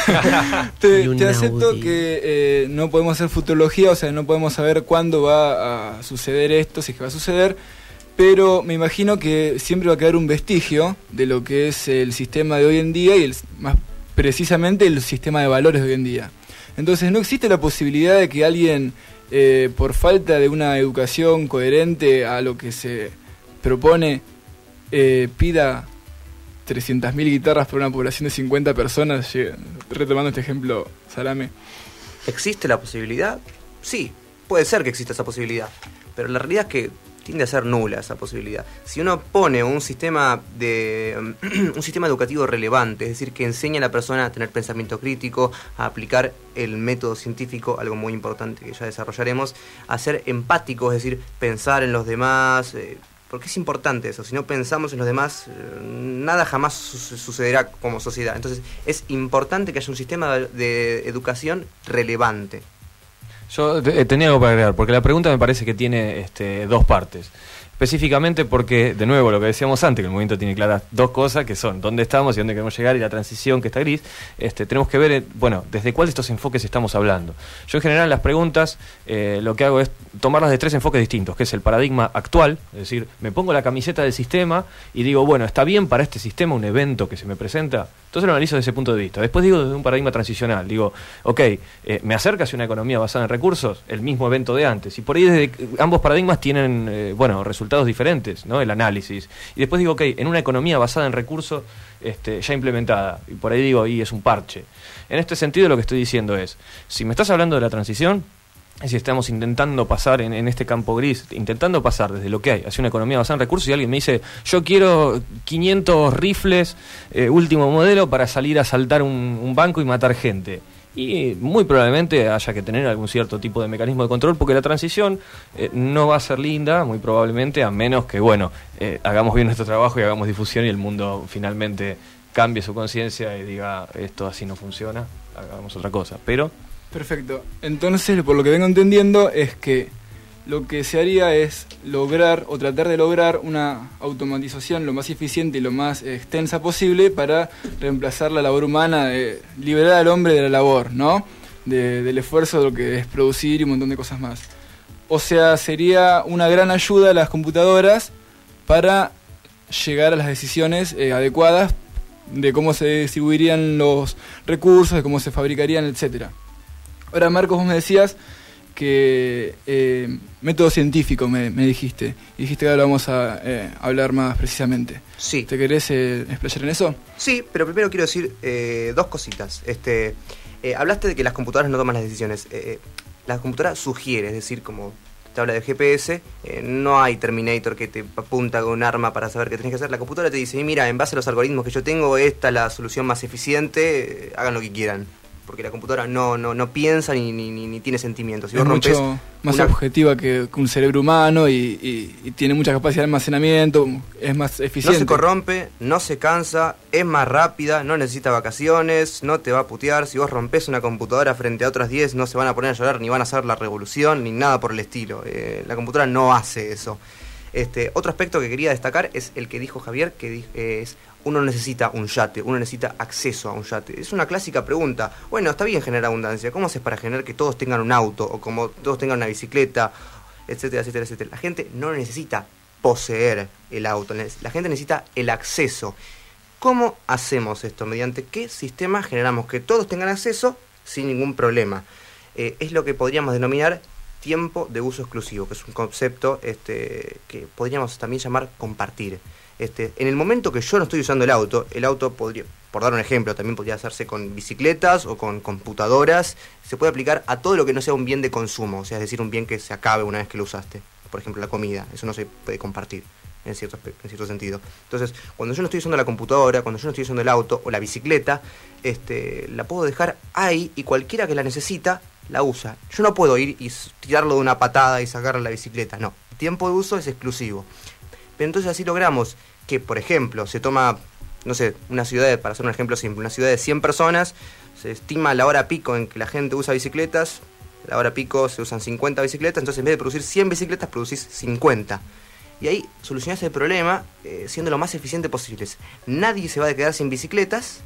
Y un te acepto Audi. que no podemos hacer futurología, o sea, no podemos saber cuándo va a suceder esto, si es que va a suceder, pero me imagino que siempre va a quedar un vestigio de lo que es el sistema de hoy en día y más precisamente el sistema de valores de hoy en día. Entonces, ¿no existe la posibilidad de que alguien, por falta de una educación coherente a lo que se propone, pida 300.000 guitarras por una población de 50 personas, retomando este ejemplo, Salame? ¿Existe la posibilidad? Sí, puede ser que exista esa posibilidad, pero la realidad es que tiende a ser nula esa posibilidad. Si uno pone un sistema educativo relevante, es decir, que enseña a la persona a tener pensamiento crítico, a aplicar el método científico, algo muy importante que ya desarrollaremos, a ser empático, es decir, pensar en los demás, porque es importante eso. Si no pensamos en los demás, nada jamás sucederá como sociedad. Entonces es importante que haya un sistema de educación relevante. Yo tenía algo para agregar, porque la pregunta me parece que tiene dos partes. Específicamente porque, de nuevo, lo que decíamos antes, que el movimiento tiene claras dos cosas, que son dónde estamos y dónde queremos llegar, y la transición, que está gris. Tenemos que ver, desde cuál de estos enfoques estamos hablando. Yo, en general, las preguntas, lo que hago es tomarlas de tres enfoques distintos, que es el paradigma actual, es decir, me pongo la camiseta del sistema y digo, bueno, ¿está bien para este sistema un evento que se me presenta? Entonces lo analizo desde ese punto de vista. Después digo desde un paradigma transicional, digo, ok, me acerca hacia una economía basada en recursos, el mismo evento de antes, y por ahí desde ambos paradigmas tienen, resultados diferentes, ¿no? El análisis. Y después digo, ok, en una economía basada en recursos ya implementada, y por ahí digo, y es un parche. En este sentido lo que estoy diciendo es, si me estás hablando de la transición, es si estamos intentando pasar en este campo gris, intentando pasar desde lo que hay hacia una economía basada en recursos, y alguien me dice, yo quiero 500 rifles último modelo para salir a asaltar un banco y matar gente. Y muy probablemente haya que tener algún cierto tipo de mecanismo de control, porque la transición no va a ser linda, muy probablemente, a menos que, hagamos bien nuestro trabajo y hagamos difusión y el mundo finalmente cambie su conciencia y diga, esto así no funciona, hagamos otra cosa. Pero... Perfecto. Entonces, por lo que vengo entendiendo, es que lo que se haría es lograr o tratar de lograr una automatización lo más eficiente y lo más extensa posible para reemplazar la labor humana, liberar al hombre de la labor, ¿no? Del esfuerzo de lo que es producir y un montón de cosas más. O sea, sería una gran ayuda a las computadoras para llegar a las decisiones adecuadas de cómo se distribuirían los recursos, de cómo se fabricarían, etcétera. Ahora, Marcos, vos me decías que método científico me dijiste, y dijiste que ahora vamos a hablar más precisamente. Sí. ¿Te querés explayar en eso? Sí, pero primero quiero decir dos cositas. Hablaste de que las computadoras no toman las decisiones. La computadora sugiere, es decir, como te habla de GPS, no hay Terminator que te apunta con un arma para saber qué tenés que hacer. La computadora te dice, mira, en base a los algoritmos que yo tengo, esta es la solución más eficiente, hagan lo que quieran. Porque la computadora no piensa ni tiene sentimientos. Si es vos rompés mucho más objetiva que un cerebro humano y tiene mucha capacidad de almacenamiento, es más eficiente. No se corrompe, no se cansa, es más rápida, no necesita vacaciones, no te va a putear. Si vos rompés una computadora frente a otras 10, no se van a poner a llorar, ni van a hacer la revolución, ni nada por el estilo. La computadora no hace eso. Otro aspecto que quería destacar es el que dijo Javier, que es... Uno necesita un yate, uno necesita acceso a un yate. Es una clásica pregunta. Bueno, está bien generar abundancia. ¿Cómo haces para generar que todos tengan un auto o como todos tengan una bicicleta, etcétera, etcétera, etcétera? La gente no necesita poseer el auto, la gente necesita el acceso. ¿Cómo hacemos esto? ¿Mediante qué sistema generamos que todos tengan acceso sin ningún problema? Es lo que podríamos denominar tiempo de uso exclusivo, que es un concepto que podríamos también llamar compartir. En el momento que yo no estoy usando el auto podría, por dar un ejemplo, también podría hacerse con bicicletas o con computadoras. Se puede aplicar a todo lo que no sea un bien de consumo, o sea, es decir, un bien que se acabe una vez que lo usaste. Por ejemplo, la comida, eso no se puede compartir en cierto sentido. Entonces, cuando yo no estoy usando la computadora, cuando yo no estoy usando el auto o la bicicleta, la puedo dejar ahí y cualquiera que la necesita la usa. Yo no puedo ir y tirarlo de una patada y sacarle la bicicleta, no. El tiempo de uso es exclusivo. Pero entonces así logramos que, por ejemplo, se toma, no sé, una ciudad, para hacer un ejemplo simple, una ciudad de 100 personas, se estima la hora pico en que la gente usa bicicletas, la hora pico se usan 50 bicicletas, entonces en vez de producir 100 bicicletas, producís 50. Y ahí solucionás el problema siendo lo más eficiente posible. Nadie se va a quedar sin bicicletas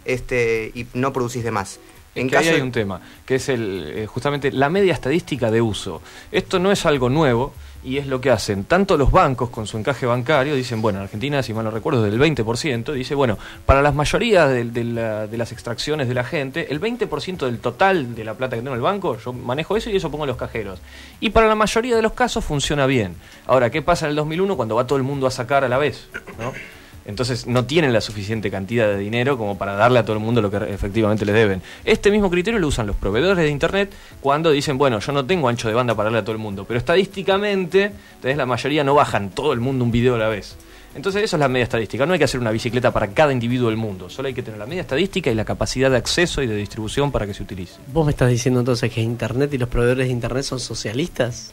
y no producís de más. En que ahí hay un tema, que es justamente la media estadística de uso. Esto no es algo nuevo y es lo que hacen tanto los bancos con su encaje bancario. Dicen, bueno, en Argentina, si mal no recuerdo, del 20%. Dice, bueno, para las mayorías de las extracciones de la gente, el 20% del total de la plata que tengo en el banco, yo manejo eso y eso pongo en los cajeros. Y para la mayoría de los casos funciona bien. Ahora, ¿qué pasa en el 2001 cuando va todo el mundo a sacar a la vez? ¿No? Entonces no tienen la suficiente cantidad de dinero como para darle a todo el mundo lo que efectivamente les deben. Este mismo criterio lo usan los proveedores de internet cuando dicen, bueno, yo no tengo ancho de banda para darle a todo el mundo, pero estadísticamente, entonces la mayoría no bajan todo el mundo un video a la vez. Entonces eso es la media estadística. No hay que hacer una bicicleta para cada individuo del mundo, solo hay que tener la media estadística y la capacidad de acceso y de distribución para que se utilice. ¿Vos me estás diciendo entonces que internet y los proveedores de internet son socialistas?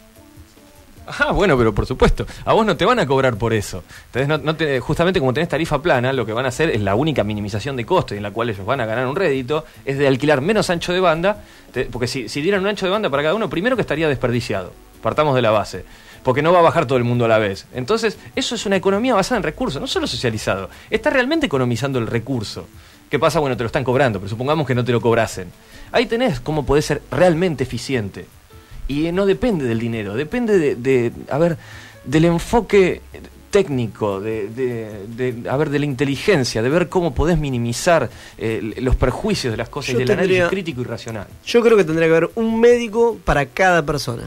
Ah, bueno, pero por supuesto, a vos no te van a cobrar por eso. Entonces, justamente como tenés tarifa plana, lo que van a hacer es la única minimización de costes en la cual ellos van a ganar un rédito, es de alquilar menos ancho de banda, porque si dieran un ancho de banda para cada uno, primero que estaría desperdiciado, partamos de la base, porque no va a bajar todo el mundo a la vez. Entonces, eso es una economía basada en recursos, no solo socializado, está realmente economizando el recurso. ¿Qué pasa? Bueno, te lo están cobrando, pero supongamos que no te lo cobrasen. Ahí tenés cómo podés ser realmente eficiente. Y no depende del dinero, depende del enfoque técnico, de la inteligencia, de ver cómo podés minimizar los perjuicios de las cosas y del análisis crítico y racional. Yo creo que tendría que haber un médico para cada persona.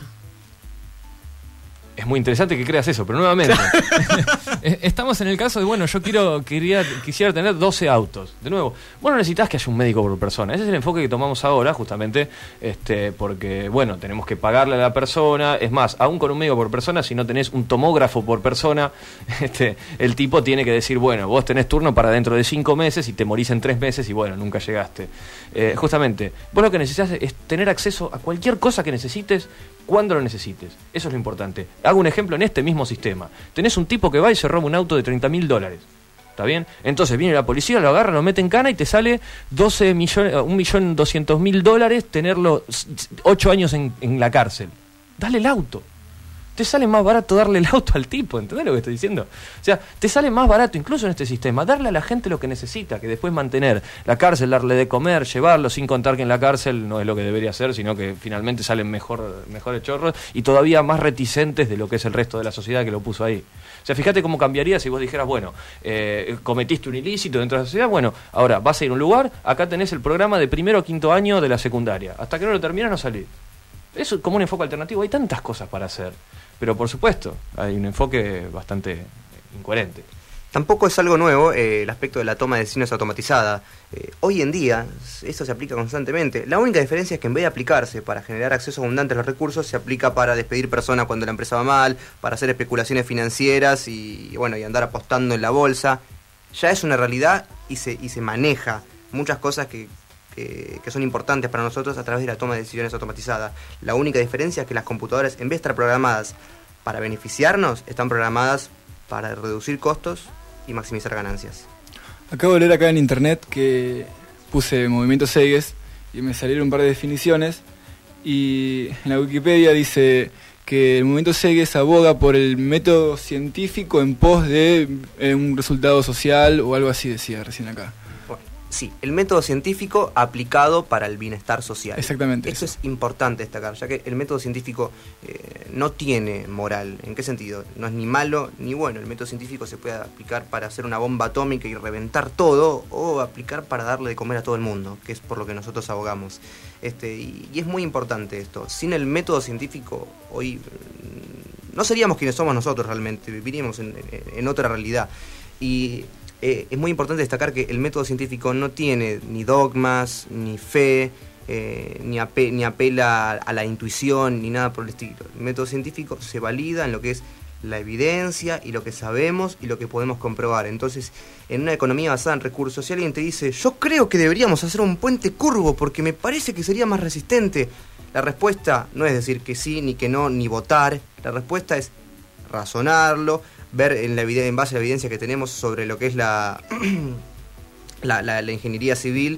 Es muy interesante que creas eso, pero nuevamente estamos en el caso de, bueno, yo quisiera tener 12 autos. De nuevo, vos no necesitas que haya un médico por persona. Ese es el enfoque que tomamos ahora, justamente, porque, bueno, tenemos que pagarle a la persona. Es más, aún con un médico por persona, si no tenés un tomógrafo por persona, el tipo tiene que decir, bueno, vos tenés turno para dentro de 5 meses y te morís en 3 meses y, bueno, nunca llegaste. Justamente, vos lo que necesitas es tener acceso a cualquier cosa que necesites cuando lo necesites. Eso es lo importante. Hago un ejemplo en este mismo sistema. Tenés un tipo que va y se roba un auto de $30.000. ¿Está bien? Entonces viene la policía, lo agarra, lo mete en cana y te sale $1.200.000 tenerlo 8 años en la cárcel. Dale el auto. Te sale más barato darle el auto al tipo, ¿entendés lo que estoy diciendo? O sea, te sale más barato, incluso en este sistema, darle a la gente lo que necesita, que después mantener la cárcel, darle de comer, llevarlo, sin contar que en la cárcel no es lo que debería ser, sino que finalmente salen mejores chorros y todavía más reticentes de lo que es el resto de la sociedad que lo puso ahí. O sea, fíjate cómo cambiaría si vos dijeras, bueno, cometiste un ilícito dentro de la sociedad, bueno, ahora vas a ir a un lugar, acá tenés el programa de 1er o 5º año de la secundaria, hasta que no lo terminas no salís. Eso es como un enfoque alternativo, hay tantas cosas para hacer. Pero por supuesto, hay un enfoque bastante incoherente. Tampoco es algo nuevo el aspecto de la toma de decisiones automatizada. Hoy en día, esto se aplica constantemente. La única diferencia es que en vez de aplicarse para generar acceso abundante a los recursos, se aplica para despedir personas cuando la empresa va mal, para hacer especulaciones financieras y andar apostando en la bolsa. Ya es una realidad y se maneja muchas cosas que son importantes para nosotros a través de la toma de decisiones automatizada. La única diferencia es que las computadoras, en vez de estar programadas para beneficiarnos, están programadas para reducir costos y maximizar ganancias. Acabo de leer acá en internet que puse movimiento Seyes y me salieron un par de definiciones, y en la Wikipedia dice que el movimiento Seyes aboga por el método científico en pos de un resultado social o algo así, decía recién acá. Sí, el método científico aplicado para el bienestar social. Exactamente. Eso es importante destacar, ya que el método científico no tiene moral. ¿En qué sentido? No es ni malo ni bueno. El método científico se puede aplicar para hacer una bomba atómica y reventar todo, o aplicar para darle de comer a todo el mundo, que es por lo que nosotros abogamos. Y es muy importante esto. Sin el método científico, hoy no seríamos quienes somos nosotros realmente, viviríamos en otra realidad. Y es muy importante destacar que el método científico no tiene ni dogmas, ni fe, ni apela a la intuición, ni nada por el estilo. El método científico se valida en lo que es la evidencia y lo que sabemos y lo que podemos comprobar. Entonces, en una economía basada en recursos, si alguien te dice, yo creo que deberíamos hacer un puente curvo porque me parece que sería más resistente, La respuesta no es decir que sí, ni que no, ni votar. La respuesta es razonarlo, ver en base a la evidencia que tenemos sobre lo que es la ingeniería civil,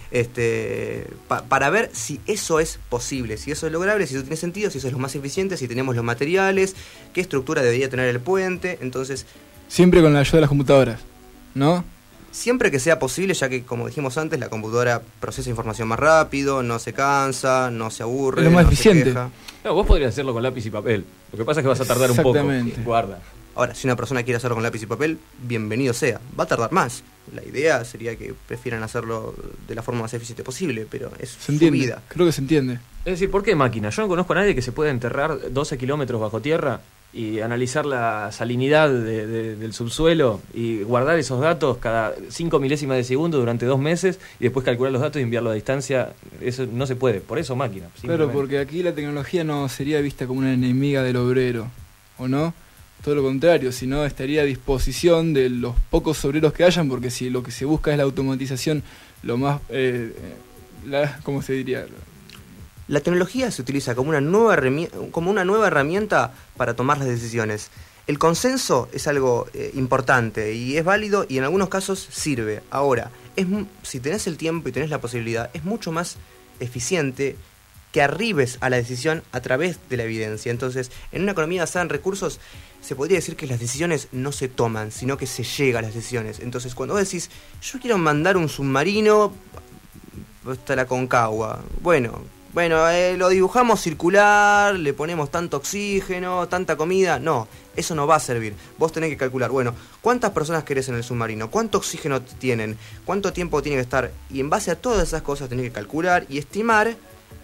para ver si eso es posible, si eso es lograble, si eso tiene sentido, si eso es lo más eficiente, si tenemos los materiales, qué estructura debería tener el puente. Entonces, siempre con la ayuda de las computadoras, ¿no? Siempre que sea posible, ya que, como dijimos antes, la computadora procesa información más rápido, no se cansa, no se aburre, es lo más eficiente. Se queja. No, vos podrías hacerlo con lápiz y papel. Lo que pasa es que vas a tardar un poco. Guarda. Ahora, si una persona quiere hacerlo con lápiz y papel, bienvenido sea. Va a tardar más. La idea sería que prefieran hacerlo de la forma más eficiente posible, pero es su vida. Creo que se entiende. Es decir, ¿por qué máquina? Yo no conozco a nadie que se pueda enterrar 12 kilómetros bajo tierra y analizar la salinidad del subsuelo y guardar esos datos cada 5 milésimas de segundo durante 2 meses y después calcular los datos y enviarlo a distancia. Eso no se puede, por eso máquina. Claro, porque aquí la tecnología no sería vista como una enemiga del obrero, ¿o no? Todo lo contrario, sino estaría a disposición de los pocos obreros que hayan, porque si lo que se busca es la automatización, lo más, ¿cómo se diría? La tecnología se utiliza como una nueva herramienta para tomar las decisiones. El consenso es algo importante y es válido y en algunos casos sirve. Ahora, si tenés el tiempo y tenés la posibilidad, es mucho más eficiente que arribes a la decisión a través de la evidencia. Entonces, en una economía basada en recursos, se podría decir que las decisiones no se toman, sino que se llega a las decisiones. Entonces, cuando vos decís, yo quiero mandar un submarino hasta la Concagua, bueno, lo dibujamos circular, le ponemos tanto oxígeno, tanta comida. No, eso no va a servir. Vos tenés que calcular, bueno, ¿cuántas personas querés en el submarino? ¿Cuánto oxígeno tienen? ¿Cuánto tiempo tiene que estar? Y en base a todas esas cosas tenés que calcular y estimar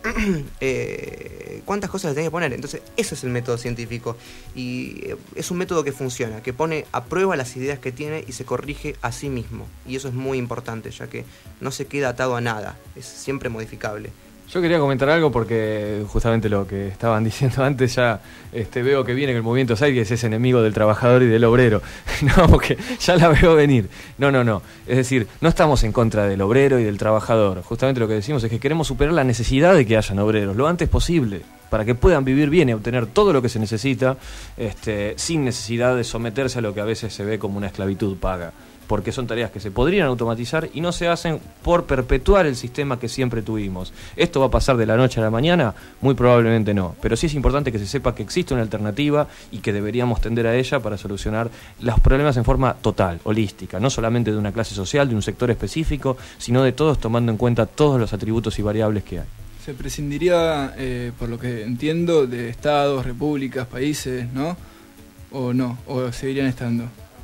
cuántas cosas le tenés que poner. Entonces, eso es el método científico. Y es un método que funciona, que pone a prueba las ideas que tiene y se corrige a sí mismo. Y eso es muy importante, ya que no se queda atado a nada, es siempre modificable. Yo quería comentar algo porque justamente lo que estaban diciendo antes ya veo que viene que el movimiento Zeitgeist es enemigo del trabajador y del obrero. No, porque ya la veo venir. No. Es decir, no estamos en contra del obrero y del trabajador. Justamente lo que decimos es que queremos superar la necesidad de que hayan obreros lo antes posible, para que puedan vivir bien y obtener todo lo que se necesita, sin necesidad de someterse a lo que a veces se ve como una esclavitud paga. Porque son tareas que se podrían automatizar y no se hacen por perpetuar el sistema que siempre tuvimos. ¿Esto va a pasar de la noche a la mañana? Muy probablemente no. Pero sí es importante que se sepa que existe una alternativa y que deberíamos tender a ella para solucionar los problemas en forma total, holística. No solamente de una clase social, de un sector específico, sino de todos, tomando en cuenta todos los atributos y variables que hay. Se prescindiría, por lo que entiendo, de estados, repúblicas, países, ¿no? ¿O no? ¿O seguirían estando?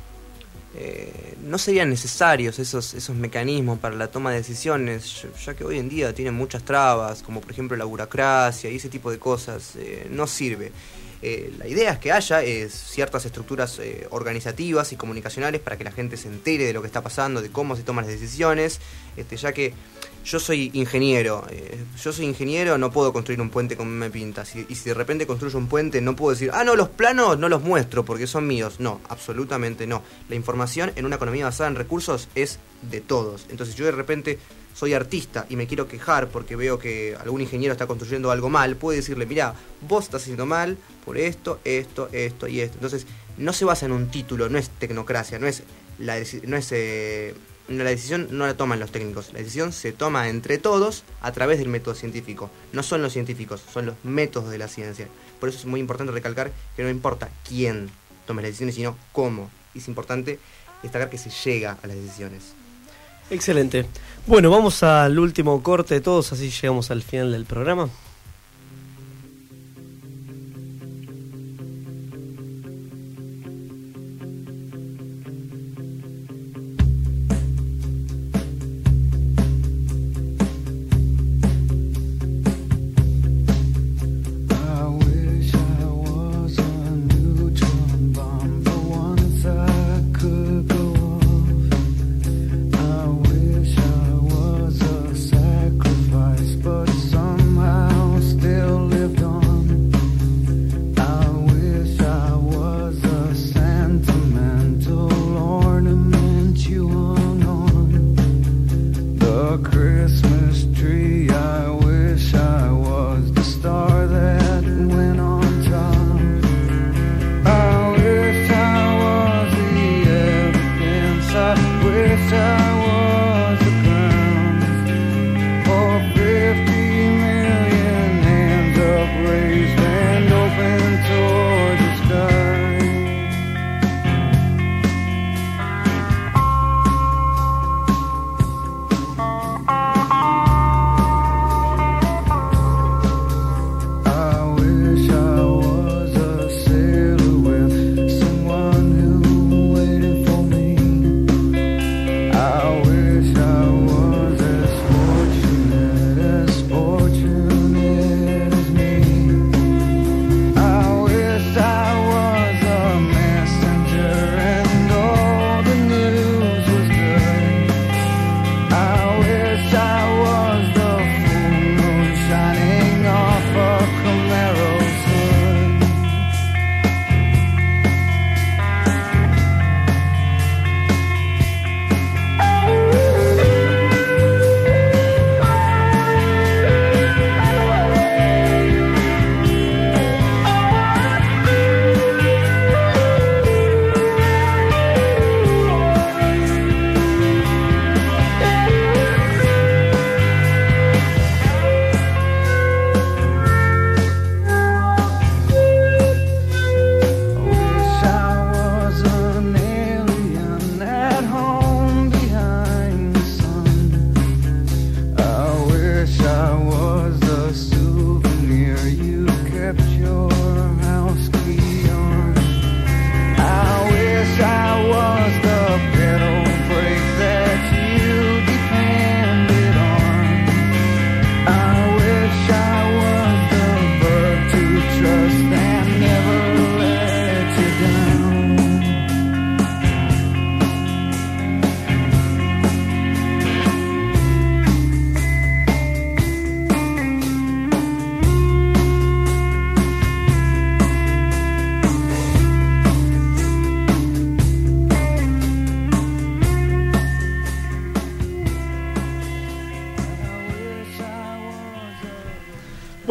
No serían necesarios esos mecanismos para la toma de decisiones, ya que hoy en día tienen muchas trabas, como por ejemplo la burocracia y ese tipo de cosas. No sirve. La idea es que haya ciertas estructuras organizativas y comunicacionales para que la gente se entere de lo que está pasando, de cómo se toman las decisiones, ya que yo soy ingeniero, no puedo construir un puente como me pinta. Y si de repente construyo un puente, no puedo decir, no, los planos no los muestro porque son míos. No, absolutamente no. La información en una economía basada en recursos es de todos. Entonces yo de repente soy artista y me quiero quejar porque veo que algún ingeniero está construyendo algo mal, puedo decirle, mirá, vos estás haciendo mal por esto y esto. Entonces no se basa en un título, no es tecnocracia, la decisión no la toman los técnicos, la decisión se toma entre todos a través del método científico. No son los científicos, son los métodos de la ciencia. Por eso es muy importante recalcar que no importa quién tome las decisiones, sino cómo. Y es importante destacar que se llega a las decisiones. Excelente. Bueno, vamos al último corte de todos, así llegamos al final del programa. But somehow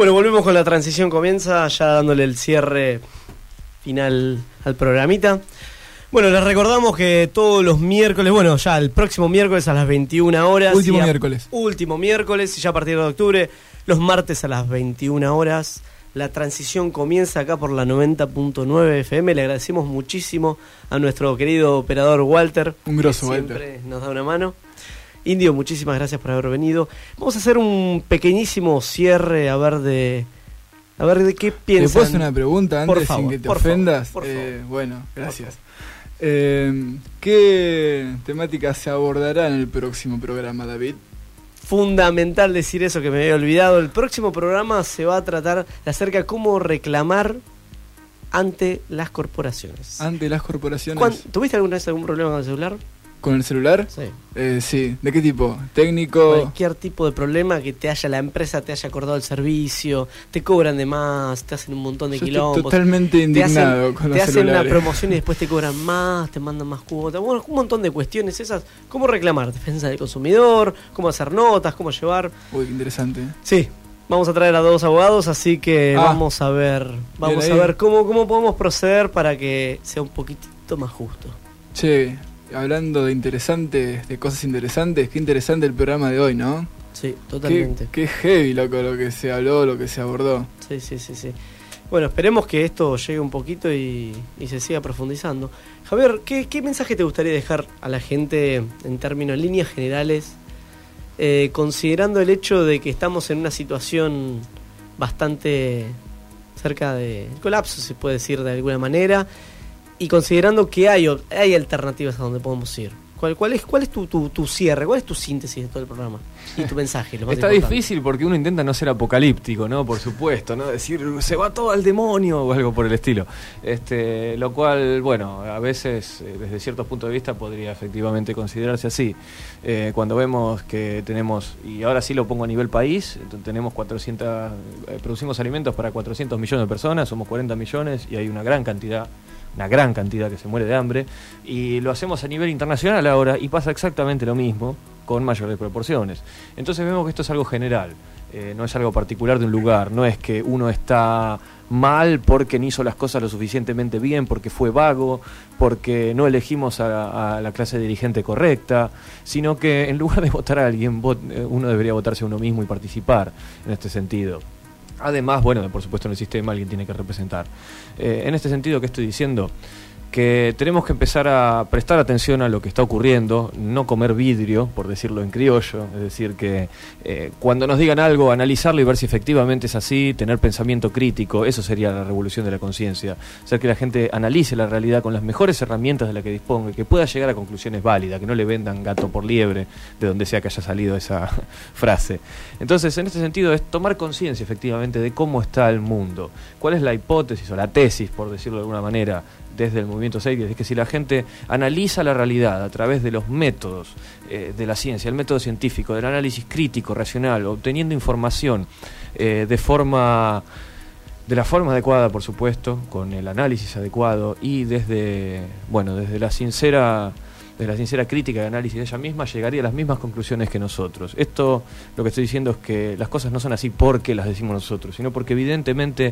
Bueno, volvemos con la transición comienza, ya dándole el cierre final al programita. Bueno, les recordamos que todos los miércoles, bueno, ya el próximo miércoles a las 21 horas. Último miércoles, y ya a partir de octubre, los martes a las 21 horas. La transición comienza acá por la 90.9 FM. Le agradecemos muchísimo a nuestro querido operador Walter. Un grosso que siempre nos da una mano. Indio, muchísimas gracias por haber venido. Vamos a hacer un pequeñísimo cierre a ver de qué piensan. ¿Te puedo hacer una pregunta antes, por favor, sin que te ofendas? Por favor. Bueno, gracias. ¿Qué temáticas se abordará en el próximo programa, David? Fundamental decir eso que me había olvidado. El próximo programa se va a tratar de acerca de cómo reclamar ante las corporaciones. Ante las corporaciones. ¿Tuviste alguna vez algún problema con el celular? ¿Con el celular? Sí. Sí. ¿De qué tipo? ¿Técnico? Cualquier tipo de problema que la empresa te haya acordado el servicio, te cobran de más, te hacen un montón de quilombos. Estoy totalmente indignado con los celulares. Te hacen una promoción y después te cobran más, te mandan más cuotas. Bueno, un montón de cuestiones esas. ¿Cómo reclamar? Defensa del consumidor, cómo hacer notas, cómo llevar. Uy, qué interesante. Sí. Vamos a traer a 2 abogados, así que vamos a ver cómo podemos proceder para que sea un poquitito más justo. Che, hablando de interesantes, de cosas interesantes, qué interesante el programa de hoy, ¿no? Sí, totalmente. Qué heavy, loco, lo que se habló, lo que se abordó. Sí. Bueno, esperemos que esto llegue un poquito y se siga profundizando. Javier, ¿qué mensaje te gustaría dejar a la gente en términos, en líneas generales, considerando el hecho de que estamos en una situación bastante cerca de colapso, se puede decir de alguna manera, y considerando que hay alternativas a donde podemos ir? ¿Cuál es tu cierre? ¿Cuál es tu síntesis de todo el programa? Y tu mensaje, lo más Está importante. difícil porque uno intenta no ser apocalíptico, ¿no? Por supuesto, ¿no? Decir, se va todo al demonio o algo por el estilo. Lo cual, bueno, a veces, desde ciertos puntos de vista, podría efectivamente considerarse así. Cuando vemos que tenemos, y ahora sí lo pongo a nivel país, tenemos producimos alimentos para 400 millones de personas, somos 40 millones y hay una gran cantidad que se muere de hambre, y lo hacemos a nivel internacional ahora y pasa exactamente lo mismo con mayores proporciones. Entonces vemos que esto es algo general, no es algo particular de un lugar, no es que uno está mal porque no hizo las cosas lo suficientemente bien, porque fue vago, porque no elegimos a la clase dirigente correcta, sino que en lugar de votar a alguien, uno debería votarse a uno mismo y participar en este sentido. Además, bueno, por supuesto en el sistema alguien tiene que representar. En este sentido, ¿qué estoy diciendo? Que tenemos que empezar a prestar atención a lo que está ocurriendo, no comer vidrio, por decirlo en criollo, es decir, que cuando nos digan algo, analizarlo y ver si efectivamente es así, tener pensamiento crítico, eso sería la revolución de la conciencia, hacer que la gente analice la realidad con las mejores herramientas de las que disponga, que pueda llegar a conclusiones válidas, que no le vendan gato por liebre, de donde sea que haya salido esa frase. Entonces, en este sentido, es tomar conciencia efectivamente de cómo está el mundo, cuál es la hipótesis o la tesis, por decirlo de alguna manera, desde el movimiento Seidel, es que si la gente analiza la realidad a través de los métodos de la ciencia, el método científico, del análisis crítico, racional, obteniendo información de la forma adecuada, por supuesto, con el análisis adecuado y desde la sincera crítica y análisis de ella misma, llegaría a las mismas conclusiones que nosotros. Esto, lo que estoy diciendo es que las cosas no son así porque las decimos nosotros, sino porque evidentemente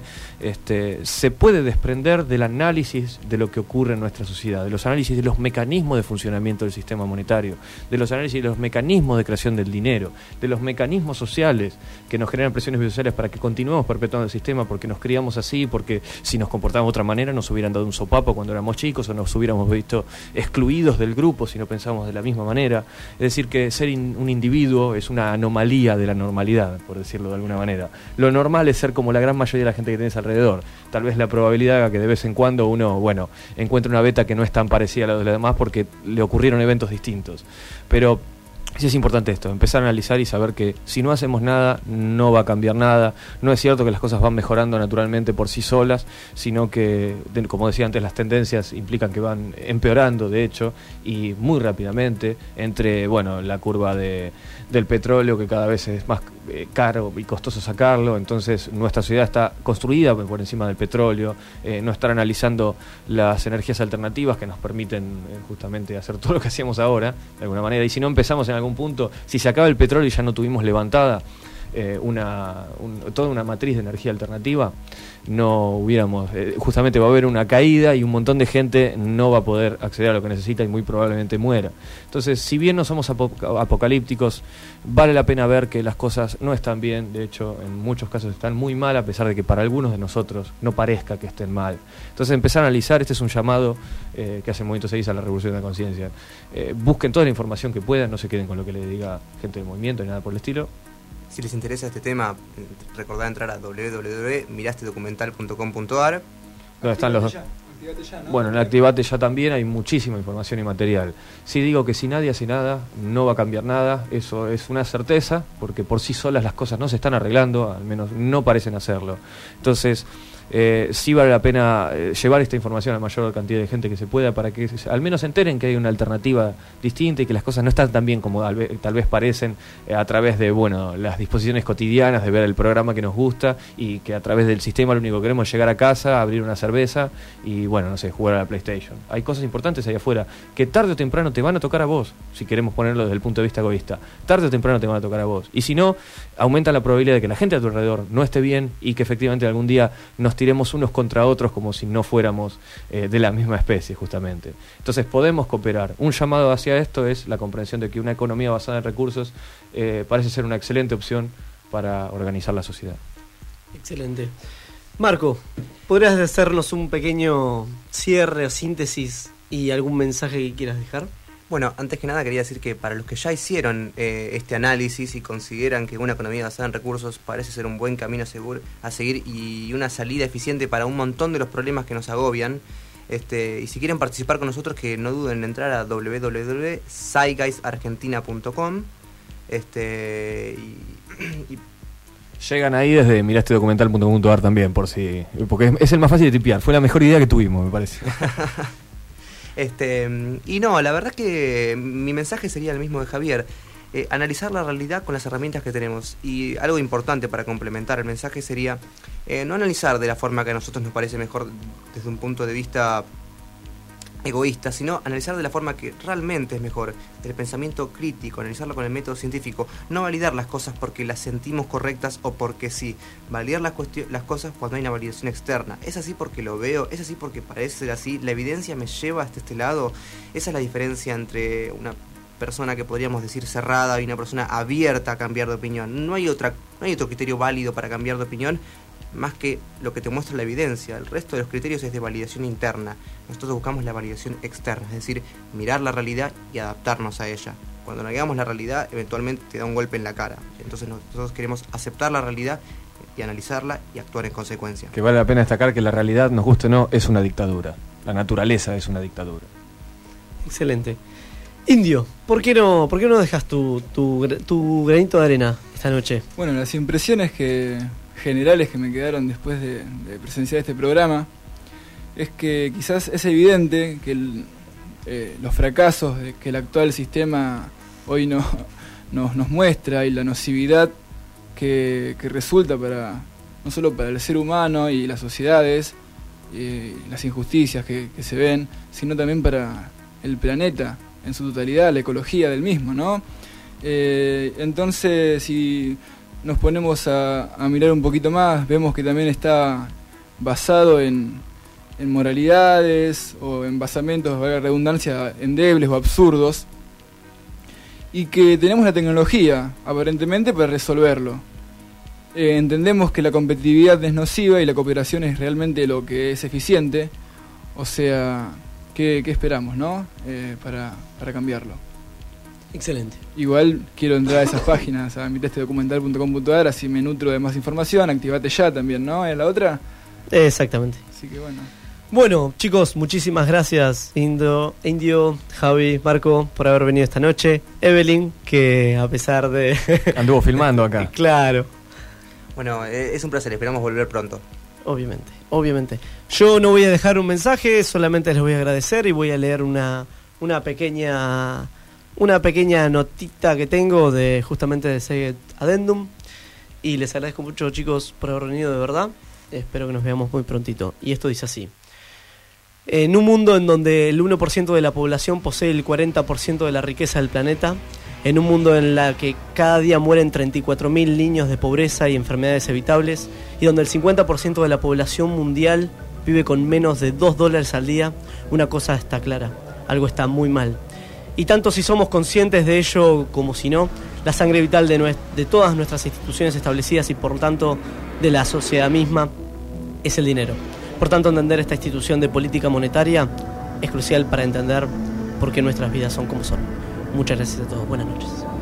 se puede desprender del análisis de lo que ocurre en nuestra sociedad, de los análisis de los mecanismos de funcionamiento del sistema monetario, de los análisis de los mecanismos de creación del dinero, de los mecanismos sociales que nos generan presiones biosociales para que continuemos perpetuando el sistema, porque nos criamos así, porque si nos comportábamos de otra manera nos hubieran dado un sopapo cuando éramos chicos o nos hubiéramos visto excluidos del grupo si no pensamos de la misma manera. Es decir, que ser un individuo es una anomalía de la normalidad, por decirlo de alguna manera. Lo normal es ser como la gran mayoría de la gente que tenés alrededor. Tal vez la probabilidad haga que de vez en cuando uno, encuentre una beta que no es tan parecida a la de los demás porque le ocurrieron eventos distintos. Pero sí es importante esto, empezar a analizar y saber que si no hacemos nada, no va a cambiar nada. No es cierto que las cosas van mejorando naturalmente por sí solas, sino que, como decía antes, las tendencias implican que van empeorando, de hecho, y muy rápidamente, entre la curva del petróleo, que cada vez es más caro y costoso sacarlo. Entonces nuestra sociedad está construida por encima del petróleo, no estar analizando las energías alternativas que nos permiten justamente hacer todo lo que hacíamos ahora, de alguna manera. Y si no empezamos en algún punto, si se acaba el petróleo y ya no tuvimos levantada, toda una matriz de energía alternativa, no hubiéramos, justamente va a haber una caída y un montón de gente no va a poder acceder a lo que necesita y muy probablemente muera. Entonces, si bien no somos apocalípticos, vale la pena ver que las cosas no están bien, de hecho en muchos casos están muy mal, a pesar de que para algunos de nosotros no parezca que estén mal. Entonces, empezar a analizar, este es un llamado que hace el Movimiento 6 a la revolución de la conciencia. Busquen toda la información que puedan, no se queden con lo que les diga gente del movimiento ni nada por el estilo. Si les interesa este tema, recordad entrar a www.mirastedocumental.com.ar. ¿Dónde están los? Activate ya, ¿no? Bueno, en Activate ya también hay muchísima información y material. Sí digo que si nadie hace nada, no va a cambiar nada, eso es una certeza, porque por sí solas las cosas no se están arreglando, al menos no parecen hacerlo. Entonces, sí vale la pena llevar esta información a la mayor cantidad de gente que se pueda, para que al menos se enteren que hay una alternativa distinta y que las cosas no están tan bien como tal vez parecen, a través de las disposiciones cotidianas de ver el programa que nos gusta, y que a través del sistema lo único que queremos es llegar a casa, abrir una cerveza y jugar a la PlayStation. Hay cosas importantes ahí afuera que tarde o temprano te van a tocar a vos, si queremos ponerlo desde el punto de vista egoísta. Tarde o temprano te van a tocar a vos, y si no, aumenta la probabilidad de que la gente a tu alrededor no esté bien y que efectivamente algún día nos tiremos unos contra otros como si no fuéramos de la misma especie, justamente. Entonces podemos cooperar. Un llamado hacia esto es la comprensión de que una economía basada en recursos parece ser una excelente opción para organizar la sociedad. Excelente. Marco, ¿podrías hacernos un pequeño cierre o síntesis y algún mensaje que quieras dejar? Bueno, antes que nada quería decir que para los que ya hicieron este análisis y consideran que una economía basada en recursos parece ser un buen camino a seguir y una salida eficiente para un montón de los problemas que nos agobian, y si quieren participar con nosotros, que no duden en entrar a www.zeitgeistargentina.com y llegan ahí desde mirastedocumental.com.ar también, porque es el más fácil de tipear. Fue la mejor idea que tuvimos, me parece. Y no, la verdad que mi mensaje sería el mismo de Javier. Analizar la realidad con las herramientas que tenemos. Y algo importante para complementar el mensaje sería no analizar de la forma que a nosotros nos parece mejor desde un punto de vista egoísta, sino analizar de la forma que realmente es mejor, del pensamiento crítico, analizarlo con el método científico, no validar las cosas porque las sentimos correctas o porque sí, validar las cosas cuando hay una validación externa. Es así porque lo veo, es así porque parece ser así, la evidencia me lleva hasta este lado. Esa es la diferencia entre una persona que podríamos decir cerrada y una persona abierta a cambiar de opinión. No hay otro criterio válido para cambiar de opinión más que lo que te muestra la evidencia. El resto de los criterios es de validación interna. Nosotros buscamos la validación externa, es decir, mirar la realidad y adaptarnos a ella. Cuando negamos la realidad, eventualmente te da un golpe en la cara. Entonces nosotros queremos aceptar la realidad y analizarla y actuar en consecuencia. Que vale la pena destacar que la realidad, nos guste o no, es una dictadura. La naturaleza es una dictadura. Excelente. Indio, ¿por qué no dejas tu granito de arena esta noche? Bueno, las impresiones generales que me quedaron después de presenciar este programa es que quizás es evidente que los fracasos que el actual sistema hoy nos muestra y la nocividad que resulta no solo para el ser humano y las sociedades, las injusticias que se ven, sino también para el planeta en su totalidad, la ecología del mismo, ¿no? Entonces, si nos ponemos a mirar un poquito más, vemos que también está basado en moralidades o en basamentos, valga la redundancia, endebles o absurdos, y que tenemos la tecnología, aparentemente, para resolverlo. Entendemos que la competitividad es nociva y la cooperación es realmente lo que es eficiente, o sea, ¿qué esperamos, no? Para cambiarlo. Excelente. Igual quiero entrar a esas páginas, a mirastedocumental.com.ar, así me nutro de más información. Activate ya también, ¿no? ¿En la otra? Exactamente. Así que bueno. Bueno, chicos, muchísimas gracias, Indio, Javi, Marco, por haber venido esta noche. Evelyn, que a pesar de... anduvo filmando acá. Claro. Bueno, es un placer, esperamos volver pronto. Obviamente. Yo no voy a dejar un mensaje, solamente les voy a agradecer y voy a leer una pequeña notita que tengo justamente de Seged Addendum, y les agradezco mucho, chicos, por haber venido, de verdad. Espero que nos veamos muy prontito. Y esto dice así: en un mundo en donde el 1% de la población posee el 40% de la riqueza del planeta, en un mundo en el que cada día mueren 34.000 niños de pobreza y enfermedades evitables, y donde el 50% de la población mundial vive con menos de $2 al día, una cosa está clara: algo está muy mal. Y tanto si somos conscientes de ello como si no, la sangre vital de todas nuestras instituciones establecidas y por tanto de la sociedad misma es el dinero. Por tanto, entender esta institución de política monetaria es crucial para entender por qué nuestras vidas son como son. Muchas gracias a todos. Buenas noches.